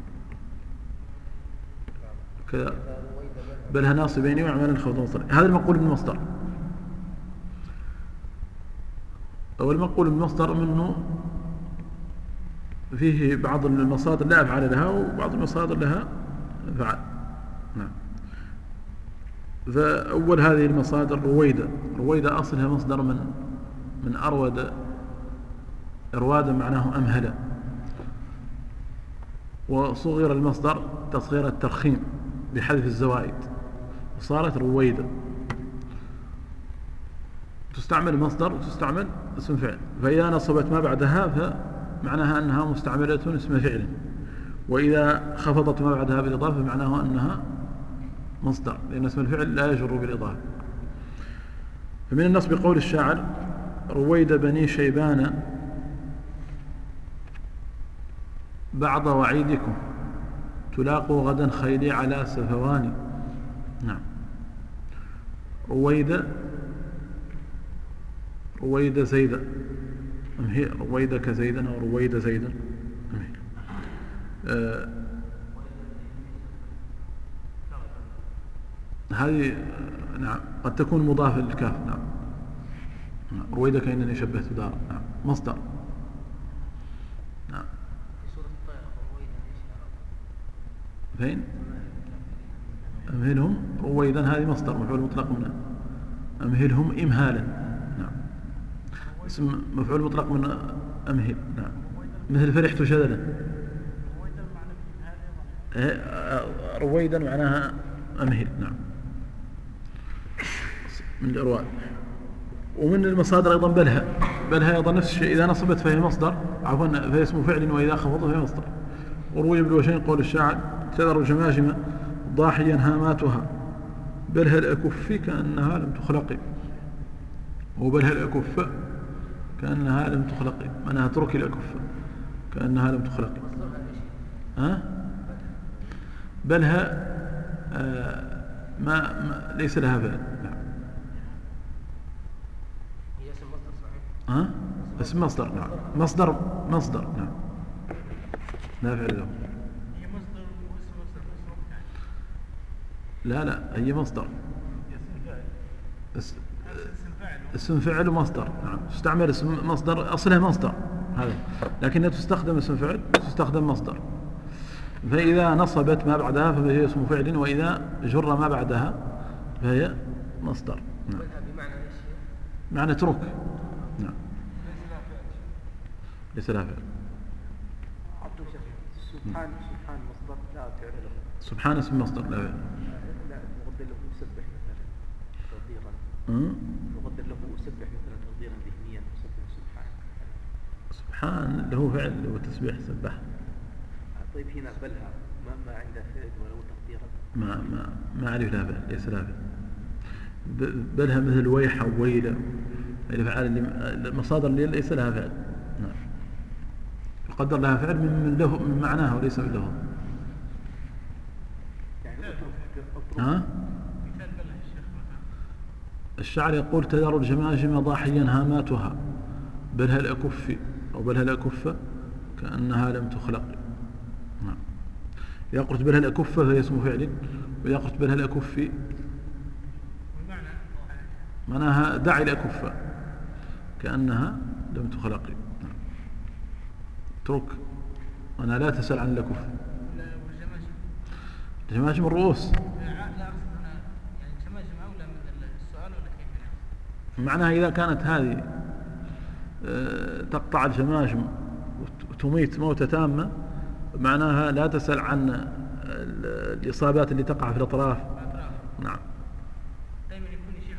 كذا بلها ناصبين وعمل الخفض والمصدر. هذا المقول من المصدر. والمقول من المصدر منه فيه بعض المصادر لا أفعال لها وبعض المصادر لها أفعال. نعم. فأول هذه المصادر رويدة أصلها مصدر من أرود، إروادا معناه أمهل، وصغر المصدر تصغير الترخيم بحذف الزوائد وصارت رويدة. تستعمل مصدر وتستعمل اسم فعل، فإذا نصبت ما بعدها فمعناها أنها مستعملة اسم فعل، وإذا خفضت ما بعدها بالإضافة معناه أنها مصدر، لأن اسم الفعل لا يجر بالإضافة. فمن النصب قول الشاعر: رويد بني شيبان بعض وعيدكم تلاقوا غدا خيلي على سفواني. نعم. رويد زيدا أمهيل، رويدك زيدا أو رويد زيدا أمهيل. هذه نعم قد تكون مضافة للكاف. نعم. رويدك إنني شبهت دار. نعم. مصدر. نعم. فين أمهلهم رويدا، هذه مصدر مفعول مطلق منه. أمهلهم إمهالا. نعم. اسم مفعول مطلق من أمهل. نعم. مثل فرحت شذلا. رويدا معناها أمهل. نعم. من الإرواد. ومن المصادر أيضا بلها أيضا نفس الشيء، إذا نصبت فهي مصدر، عفوا فهي اسم فعل، وإذا خفضت فهي مصدر. وروي بالوجهين قول الشاعر: تذر جماجم ضاحيا هاماتها بلها الأكف كأنها لم تخلق. وبلها الأكف كأنها لم تخلق، معناها ترك الأكف كأنها لم تخلق. بلها ما ليس لها فعل. هي اسم مصدر صحيح. اسم مصدر. نعم. مصدر. نعم. لا فعل له. هي مصدر واسم مصدر. لا هي مصدر. اسم فعل ومصدر. نعم. تستعمل اسم مصدر، أصلها مصدر هذا، لكنها تستخدم اسم فعل تستخدم مصدر. فإذا نصبت ما بعدها فهي اسم فعل، وإذا جر ما بعدها فهي مصدر. نعم. بمعنى ايش؟ معنى ترك. نعم. ليس لها فعل. سبحان مصدر لا فعل له. سبحان اسم مصدر لا فعل. لا نقدر له مسبح مثلا تقديرا. نقدر له مسبح مثلا تقديرا ذهنيا مسبح سبحان له فعل وتسبيح سبح. طيب هنا بلها ما عنده فعل ولو تقديرا. ما أعرف لها فعل، ليس لها فعل. بلها مثل ويحة وويلة، الأفعال المصادر اللي ليس لها فعل. نعم. يقدر لها فعل من معناها وليس من لفظ. ها؟ الشاعر يقول: تذر الجماجم ضاحيا هاماتها بلها الأكف أو بلها الأكف كأنها لم تخلق. نعم. إذا قلت بلها الأكف فهي اسم فعل، وإذا قلت بلها الأكف معناها دع الأكف كأنها لم تخلق. نعم. اترك، أنا لا تسأل عن الأكف. الجماجم الرؤوس. معناها إذا كانت هذه تقطع الجماجم وتميت موتة تامة، معناها لا تسأل عن الإصابات اللي تقع في الأطراف. نعم. دائما يكون يا شيخ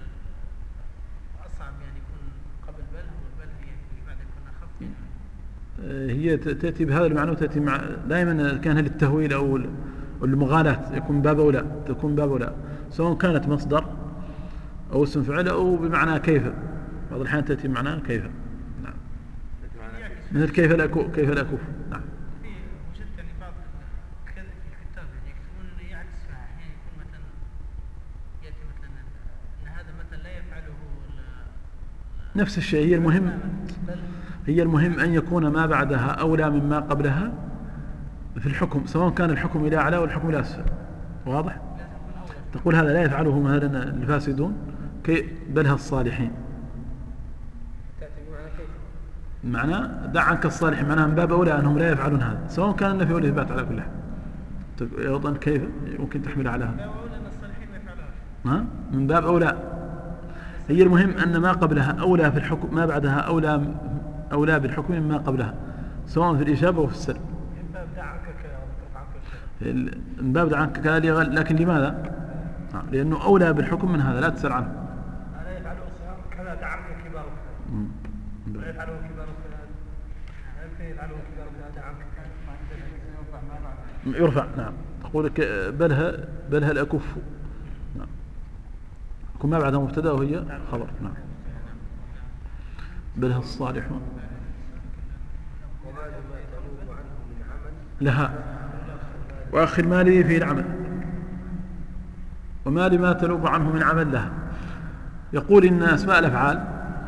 أصعب، يعني يكون قبل بل والبل بعد يكون أخف. هي تأتي بهذا المعنى، وتأتي دائما كانها للتهويل أو المغالاة، يكون باب أولى، تكون باب أولى، سواء كانت مصدر أو اسم فعل أو بمعنى كيف. بعض الأحيان تأتي بمعنى كيف. نعم. مثل كيف الأكف. نعم. نفس الشيء. هي المهم أن يكون ما بعدها أولى مما قبلها في الحكم، سواء كان الحكم إلى أعلى والحكم إلى أسفل. واضح؟ تقول هذا لا يفعله مثلا الفاسدون بلها الصالحين. معنى دع عنك الصالحين، معناها من باب أولى أنهم لا يفعلون هذا، سواء كان النفي والإثبات على كل حال. أيضا كيف ممكن تحمل على هذا؟ من باب أولى. هي المهم أن ما قبلها أولى في الحكم، ما بعدها أولى بالحكم مما قبلها، سواء في الإجابة أو في السلب. من باب دع عنك كذا، لكن لماذا؟ لأنه أولى بالحكم من هذا، لا تسأل عنه. ألا يفعله كذا دع عنك كبار فلان، لا يفعله كبار فلان، لا يفعله كبار فلان دع عنك يرفع. نعم. تقول بلها الأكف. نعم. يكون ما بعدها مبتدا وهي خبر. نعم. بلها الصالحون لها، وأخر ما لي في العمل، وما لما تنوب عنه من عمل لها. يقول إن أسماء الأفعال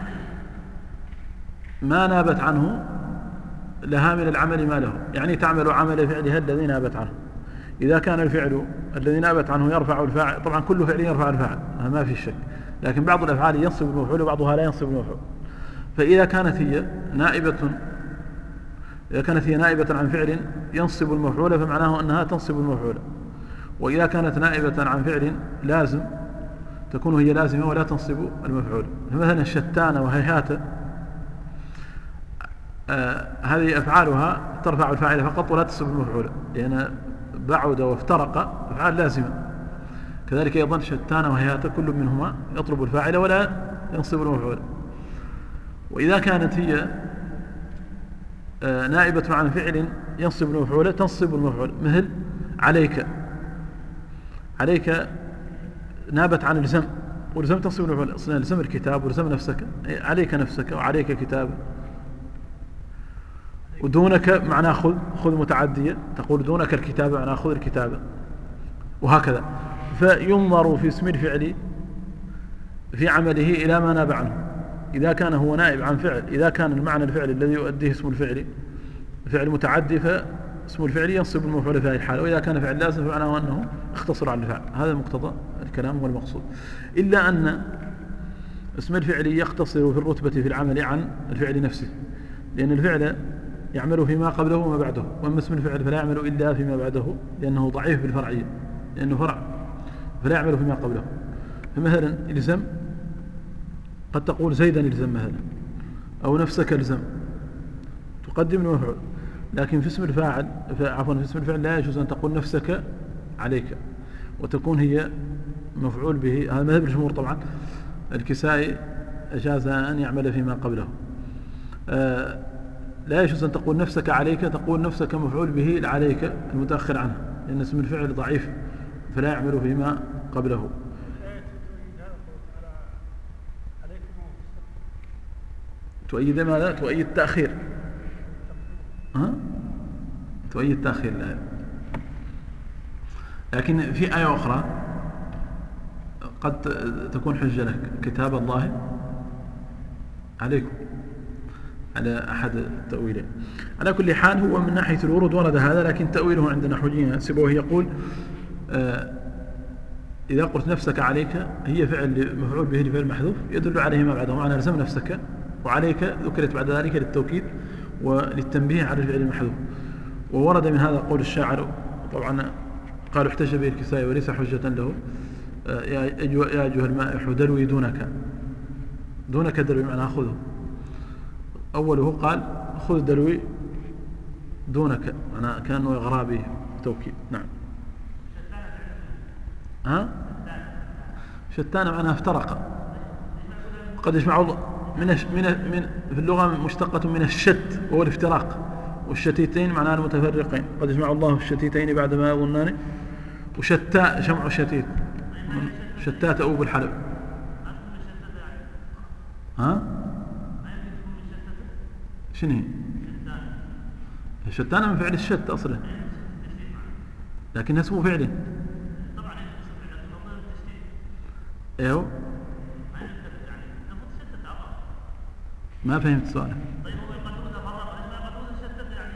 ما نابت عنه لها من العمل ما له، يعني تعمل عمل فعلها الذي نابت عنه. إذا كان الفعل الذي نابت عنه يرفع الفاعل، طبعا كل فعل يرفع الفاعل ما في شك، لكن بعض الأفعال ينصب المفعول وبعضها لا ينصب المفعول. فإذا كانت هي نائبة عن فعل ينصب المفعول فمعناه أنها تنصب المفعول، وإذا كانت نائبة عن فعل لازم تكون هي لازمة ولا تنصب المفعول. فمثلا الشتان وهيهات هذه أفعالها ترفع الفاعل فقط ولا تنصب المفعول، لأن بعد وافترق أفعال لازمة. كذلك أيضا شتان وهيهات كل منهما يطلب الفاعل ولا ينصب المفعول. وإذا كانت هي نائبة عن فعل ينصب المفعول تنصب المفعول، مثل عليك نابت عن الزم، والزم تنصب المفعول. أصلا الزم الكتاب والزم نفسك، عليك نفسك وعليك كتاب. ودونك معناه خذ متعدية، تقول دونك الكتابة معناه خذ الكتابة، وهكذا. فينظر في اسم الفعل في عمله إلى ما ناب عنه. إذا كان هو نائب عن فعل، إذا كان المعنى الفعل الذي يؤديه اسم الفعل فعل متعدي، فاسم الفعل ينصب المفعول في هذه الحالة. وإذا كان فعل لازم فمعناه أنه اختصر على الفعل. هذا مقتضى الكلام والمقصود. إلا أن اسم الفعل يقتصر في الرتبة في العمل عن الفعل نفسه، لأن الفعل يعمل فيما قبله وما بعده، وأما اسم الفعل فلا يعمل إلا فيما بعده، لأنه ضعيف بالفرعية، لأنه فرع فلا يعمل فيما قبله. فمثلا الزم قد تقول زيدا الزم مثلا، أو نفسك الزم، تقدم المفعول. لكن في اسم الفاعل في اسم الفعل لا يجوز أن تقول نفسك عليك وتكون هي مفعول به. هذا مذهب الجمهور طبعا. الكسائي أجاز أن يعمل فيما قبله. لا يجوز أن تقول نفسك عليك، تقول نفسك مفعول به عليك المتأخر عنه، لأن اسم الفعل ضعيف فلا يعمل فيما قبله. تؤيد ماذا؟ تؤيد التأخير. تؤيد التأخير الآية. لكن في آية أخرى قد تكون حجة لك، كتاب الله عليكم، على أحد التأويلين. على كل حال هو من ناحية الورود ورد هذا، لكن تأويله عند نحويين سيبويه يقول إذا قلت نفسك عليك هي فعل مفعول به لفعل محذوف يدل عليه ما بعده، معنى لزم نفسك، وعليك ذكرت بعد ذلك للتوكيد وللتنبيه على الفعل المحذوف. وورد من هذا قول الشاعر، طبعا قالوا احتج به الكسائي وليس حجة له، يا أيها المائح دلوي دونك دلوي معنى خذه. أوله قال خذ دلوي دونك، معنى كأنه إغرابي توكيد. نعم. شتان معناها افترق. قد يجمع من في اللغة مشتقة من الشت وهو الافتراق، والشتيتين معناها المتفرقين. قد يجمع الله الشتيتين بعد ما يظنان. وشتاء جمع شتيت، شتاء تؤوب الحلب. شنو هي؟ الشتان من فعل الشت أصلا، لكنها اسمه فعله. ايوه ما فهمت سؤالك. طيب هو يقدرون فرق الاسماء يقدرون شتت يعني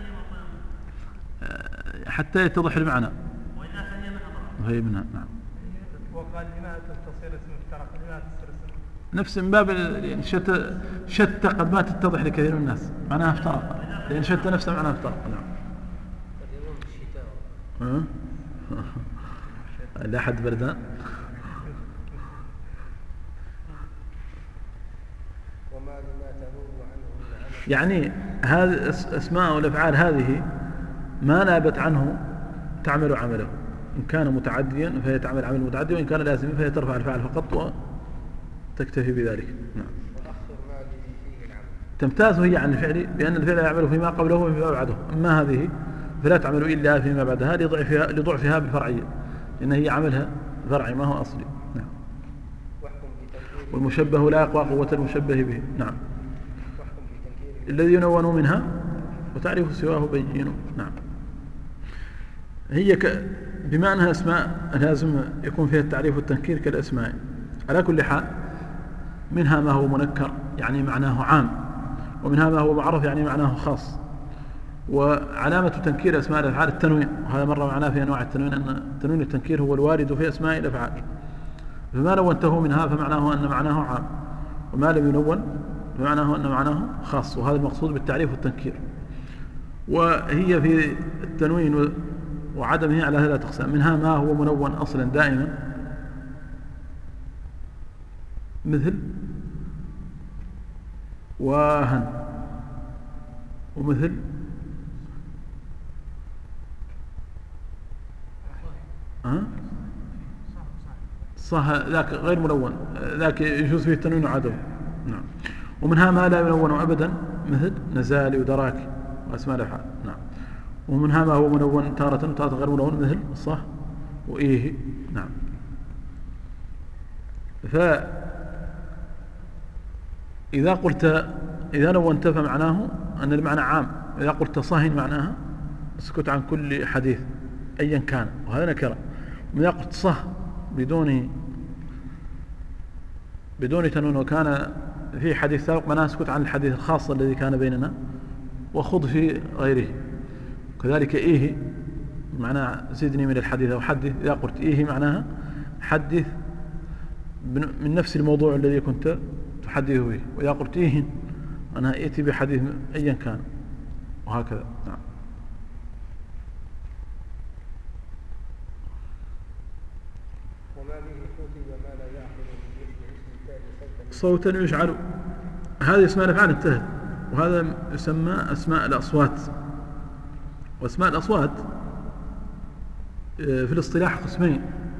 حتى يتضح المعنى. وإنها فهي منها وهي منها نعم. وقال لماذا تصير اسم مفترق لماذا تصير اسم نفس من باب يعني شتى قد ما تتضح لكثير من الناس معناها افترق، لأن شتى نفسها معناها افترق. نعم. اليوم بالشتاء لا حد بردان. وما لما تنوب عنه من عمل يعني هذه أسماء والأفعال هذه ما نابت عنه تعمل عمله، إن كان متعديا فهي تعمل عمل متعدي، وإن كان لازما فهي ترفع الفعل فقط وتكتفي بذلك. نعم. وأخر ما لي فيه العمل تمتاز هي عن الفعل بأن الفعل يعمل فيما قبله وفيما بعده، أما هذه فلا تعمل إلا فيما بعدها لضعفها بالفرعية، لأن هي عملها فرعي ما هو أصلي. نعم. واحكم بتنكير والمشبه لا يقوى قوة المشبه به. نعم. واحكم بتنكير الذي ينون منها وتعرف سواه بين. نعم. هي بما أنها أسماء لازم يكون فيها التعريف والتنكير كالأسماء. على كل حال منها ما هو منكر يعني معناه عام، ومنها ما هو معرف يعني معناه خاص. وعلامة تنكير أسماء الأفعال التنوين، وهذا مرة معناه في أنواع التنوين أن تنوين التنكير هو الوارد في أسماء الأفعال، فما نونته منها فمعناه أن معناه عام، وما لم ينون فمعناه أن معناه خاص، وهذا المقصود بالتعريف والتنكير. وهي في التنوين وعدمه على ثلاثة أقسام، منها ما هو منون أصلا دائما مثل واهن، ومثل صح ذاك غير منون، ذاك يجوز فيه التنوين وعدمه. نعم. ومنها ما لا ينون أبدا مثل نزالي ودراكي وأسماء الأفعال. نعم. ومنها ما هو منون تارة وتارة غير منون مثل صح وإيه. نعم. إذا نونت فمعناه أن المعنى عام، إذا قلت صهن معناها اسكت عن كل حديث أيا كان، وهذا نكرة. وإذا قلت صح بدون تنوين وكان في حديث سابق معناه اسكت عن الحديث الخاص الذي كان بيننا وخذ في غيره. كذلك إيه معناه زدني من الحديث أو حدث، إذا قلت إيه معناها حدث من نفس الموضوع الذي كنت تحدث به، وإذا قلت إيه معناها ائتي بحديث أيا كان، وهكذا. نعم. وما به خوتي وما لا يعقل من مثل اسم الفعل صوتا يشعل. هذه اسماء الأفعال انتهت، وهذا يسمى أسماء الأصوات. وأسماء الأصوات في الاصطلاح قسمين،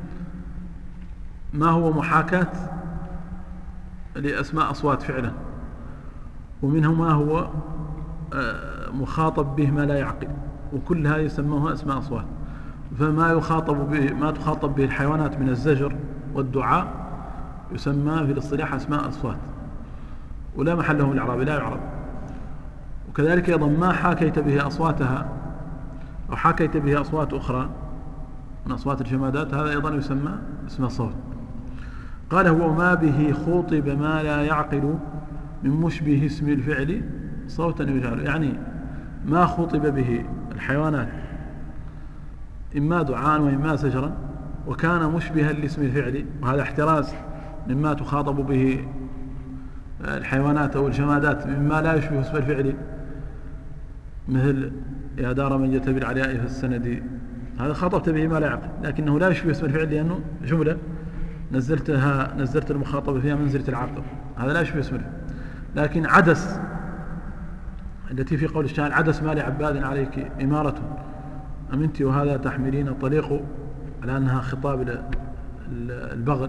ما هو محاكاة لأسماء أصوات فعلا، ومنه ما هو مخاطب به ما لا يعقل، وكل هذه يسموها أسماء أصوات. فما يخاطب به ما تخاطب به الحيوانات من الزجر والدعاء يسمى في الاصطلاح أسماء أصوات، ولا محل له من الإعراب، لا يعرب. وكذلك أيضا ما حاكيت به أصواتها أو حاكيت به أصوات أخرى من أصوات الجمادات، هذا أيضا يسمى اسم صوت. قال هو ما به خوطب ما لا يعقل من مشبه اسم الفعل صوتا يجعل، يعني ما خطب به الحيوانات إما دعاء وإما زجرا وكان مشبها لاسم الفعل، وهذا احتراز مما تخاطب به الحيوانات أو الجمادات مما لا يشبه اسم الفعل، مثل يا دار من جت بالعلياء في السند، هذا خاطبت به ما لا يعقل، لكنه لا يشبه اسم الفعل لأنه جملة نزلت المخاطبة فيها منزلة العاقل، هذا لا يشبه اسم الفعل. لكن عدس التي في قول الشاعر عدس ما لعباد عليك إمارة أمنت وهذا تحملين طليق، على أنها خطاب البغل.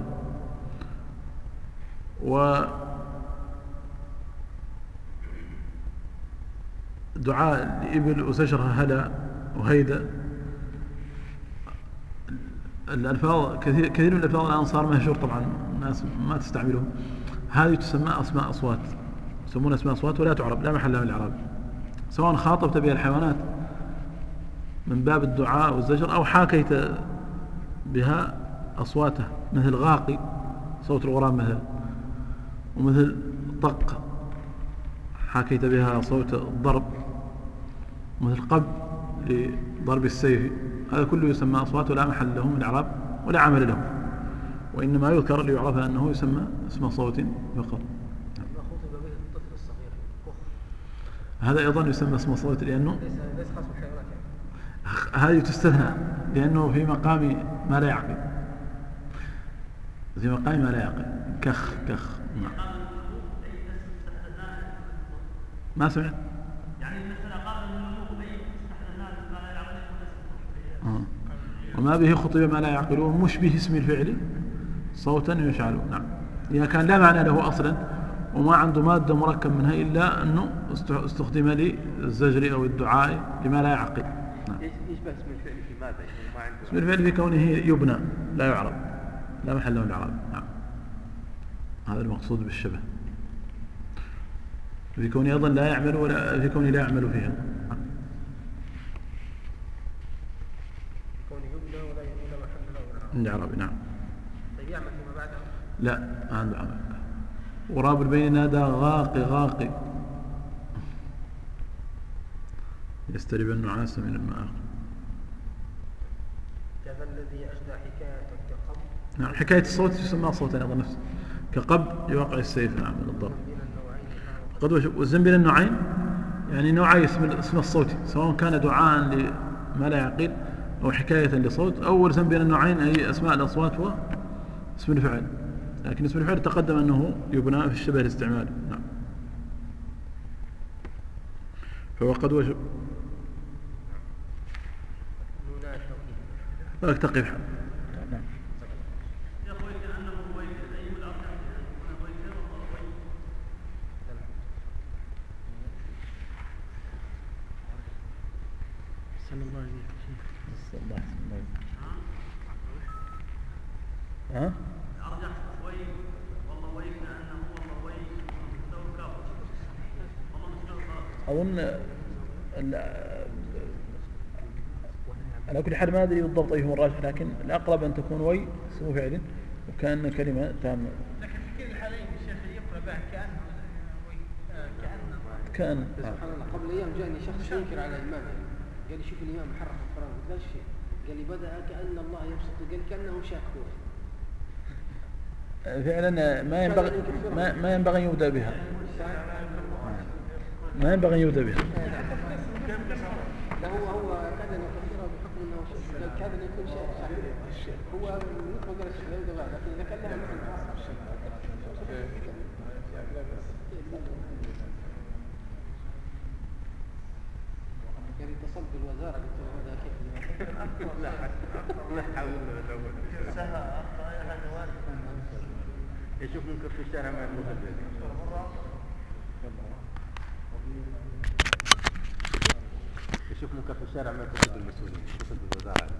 ودعاء الإبل وزجرها هلا وهيدا، الألفاظ كثير من الألفاظ الآن صار مهجور طبعا، الناس ما تستعملهم، هذه تسمى أسماء أصوات، يسمون أسماء أصوات ولا تعرب، لا محل لها من الإعراب، سواء خاطبت بها الحيوانات من باب الدعاء والزجر أو حاكيت بها أصواتها، مثل غاقي صوت الغراب مثلا، ومثل طق حكيت بها صوت الضرب مثل قب لضرب السيف، هذا كله يسمى أصوات ولا محل له من الإعراب ولا عمل له، وإنما يذكر ليعرف أنه يسمى اسم صوت فقط. ما خطب به الطفل الصغير كخ، هذا أيضا يسمى اسم صوت لأنه ليس خاص بالحيوانات يعني. هذه تستثنى لأنه في مقام ما لا يعقل، في مقام ما لا يعقل. كخ كخ. ما سمعت؟ يعني المسألة قال من الملوك أي استحدثات ما لا يعقل وما به خطب ما لا يعقلون مشبه اسم الفعل صوتا يشعل. نعم، إذا كان لا معنى له أصلا وما عنده مادة مركب منها إلا أنه استخدم للزجر أو الدعاء لما لا يعقل. نعم. يشبه اسم الفعل في ماذا؟ ما عنده اسم الفعل في كونه يبنى لا يعرب، لا محل له من الإعراب. نعم، هذا المقصود بالشبه، في كونه أيضا لا يعمل ولا في كونه لا يعمل فيها. كونه يبنى ولا محل له من الإعراب. نعم. طيب يعمل فيما بعده؟ لا، ما عنده عمل. وراب البين نادى غاقي غاقي يسترب النعاس من الماء. كذا الذي أجدى حكاية كقب. نعم، حكاية الصوت يسمى صوتا أيضا نفسه كقب لوقع السيف. نعم، من الضرب. قد والزن بين النوعين يعني نوعي اسم الصوت، سواء كان دعاء لما لا يعقل أو حكاية لصوت. أول زن بين النوعين أي أسماء الأصوات واسم الفعل، لكن اسم الفعل تقدم أنه يبنى في الشبه الاستعمالي. نعم، فهو قد وجب. فلك تقف. نعم. يقول كأنه ويل أي من الأركان يكون ويل ولا ويل. صلى الله عليه وسلم. ها؟ أرجح ويل والله ويل كأنه والله ويل مستوى كافر والله مستوى. أظن على كل حال ما أدري بالضبط أيهم الراجح، لكن الأقرب أن تكون وي اسم فعل وكأن كلمة تامة. لكن في كل الحالين الشيخ يقرأ به كأنه وي كأن. سبحان الله، قبل أيام جاءني شخص ينكر على الإمام، قال لي شوف الإمام حرف القرآن، قال شيء، قال لي بدأ كأن الله يبسط، قال كأنه شاكور. فعلا ما ينبغي أن يبدأ بها، ما ينبغي أن يبدأ بها. لا هو كاد أن يفسرها بحكم أنه شيء، قال كاد أن يكون شيء هو مثل ما قال الشيخ لا يبدأ بعد، لكن إذا كان لها مثل يعني اتصلت بالوزارة قلت له هذا كيف لا حول ولا قوة. يشوف منكر في الشارع ما يطلب يشوف منكر في الشارع ما يطلب المسؤولين، يتصل بالوزارة.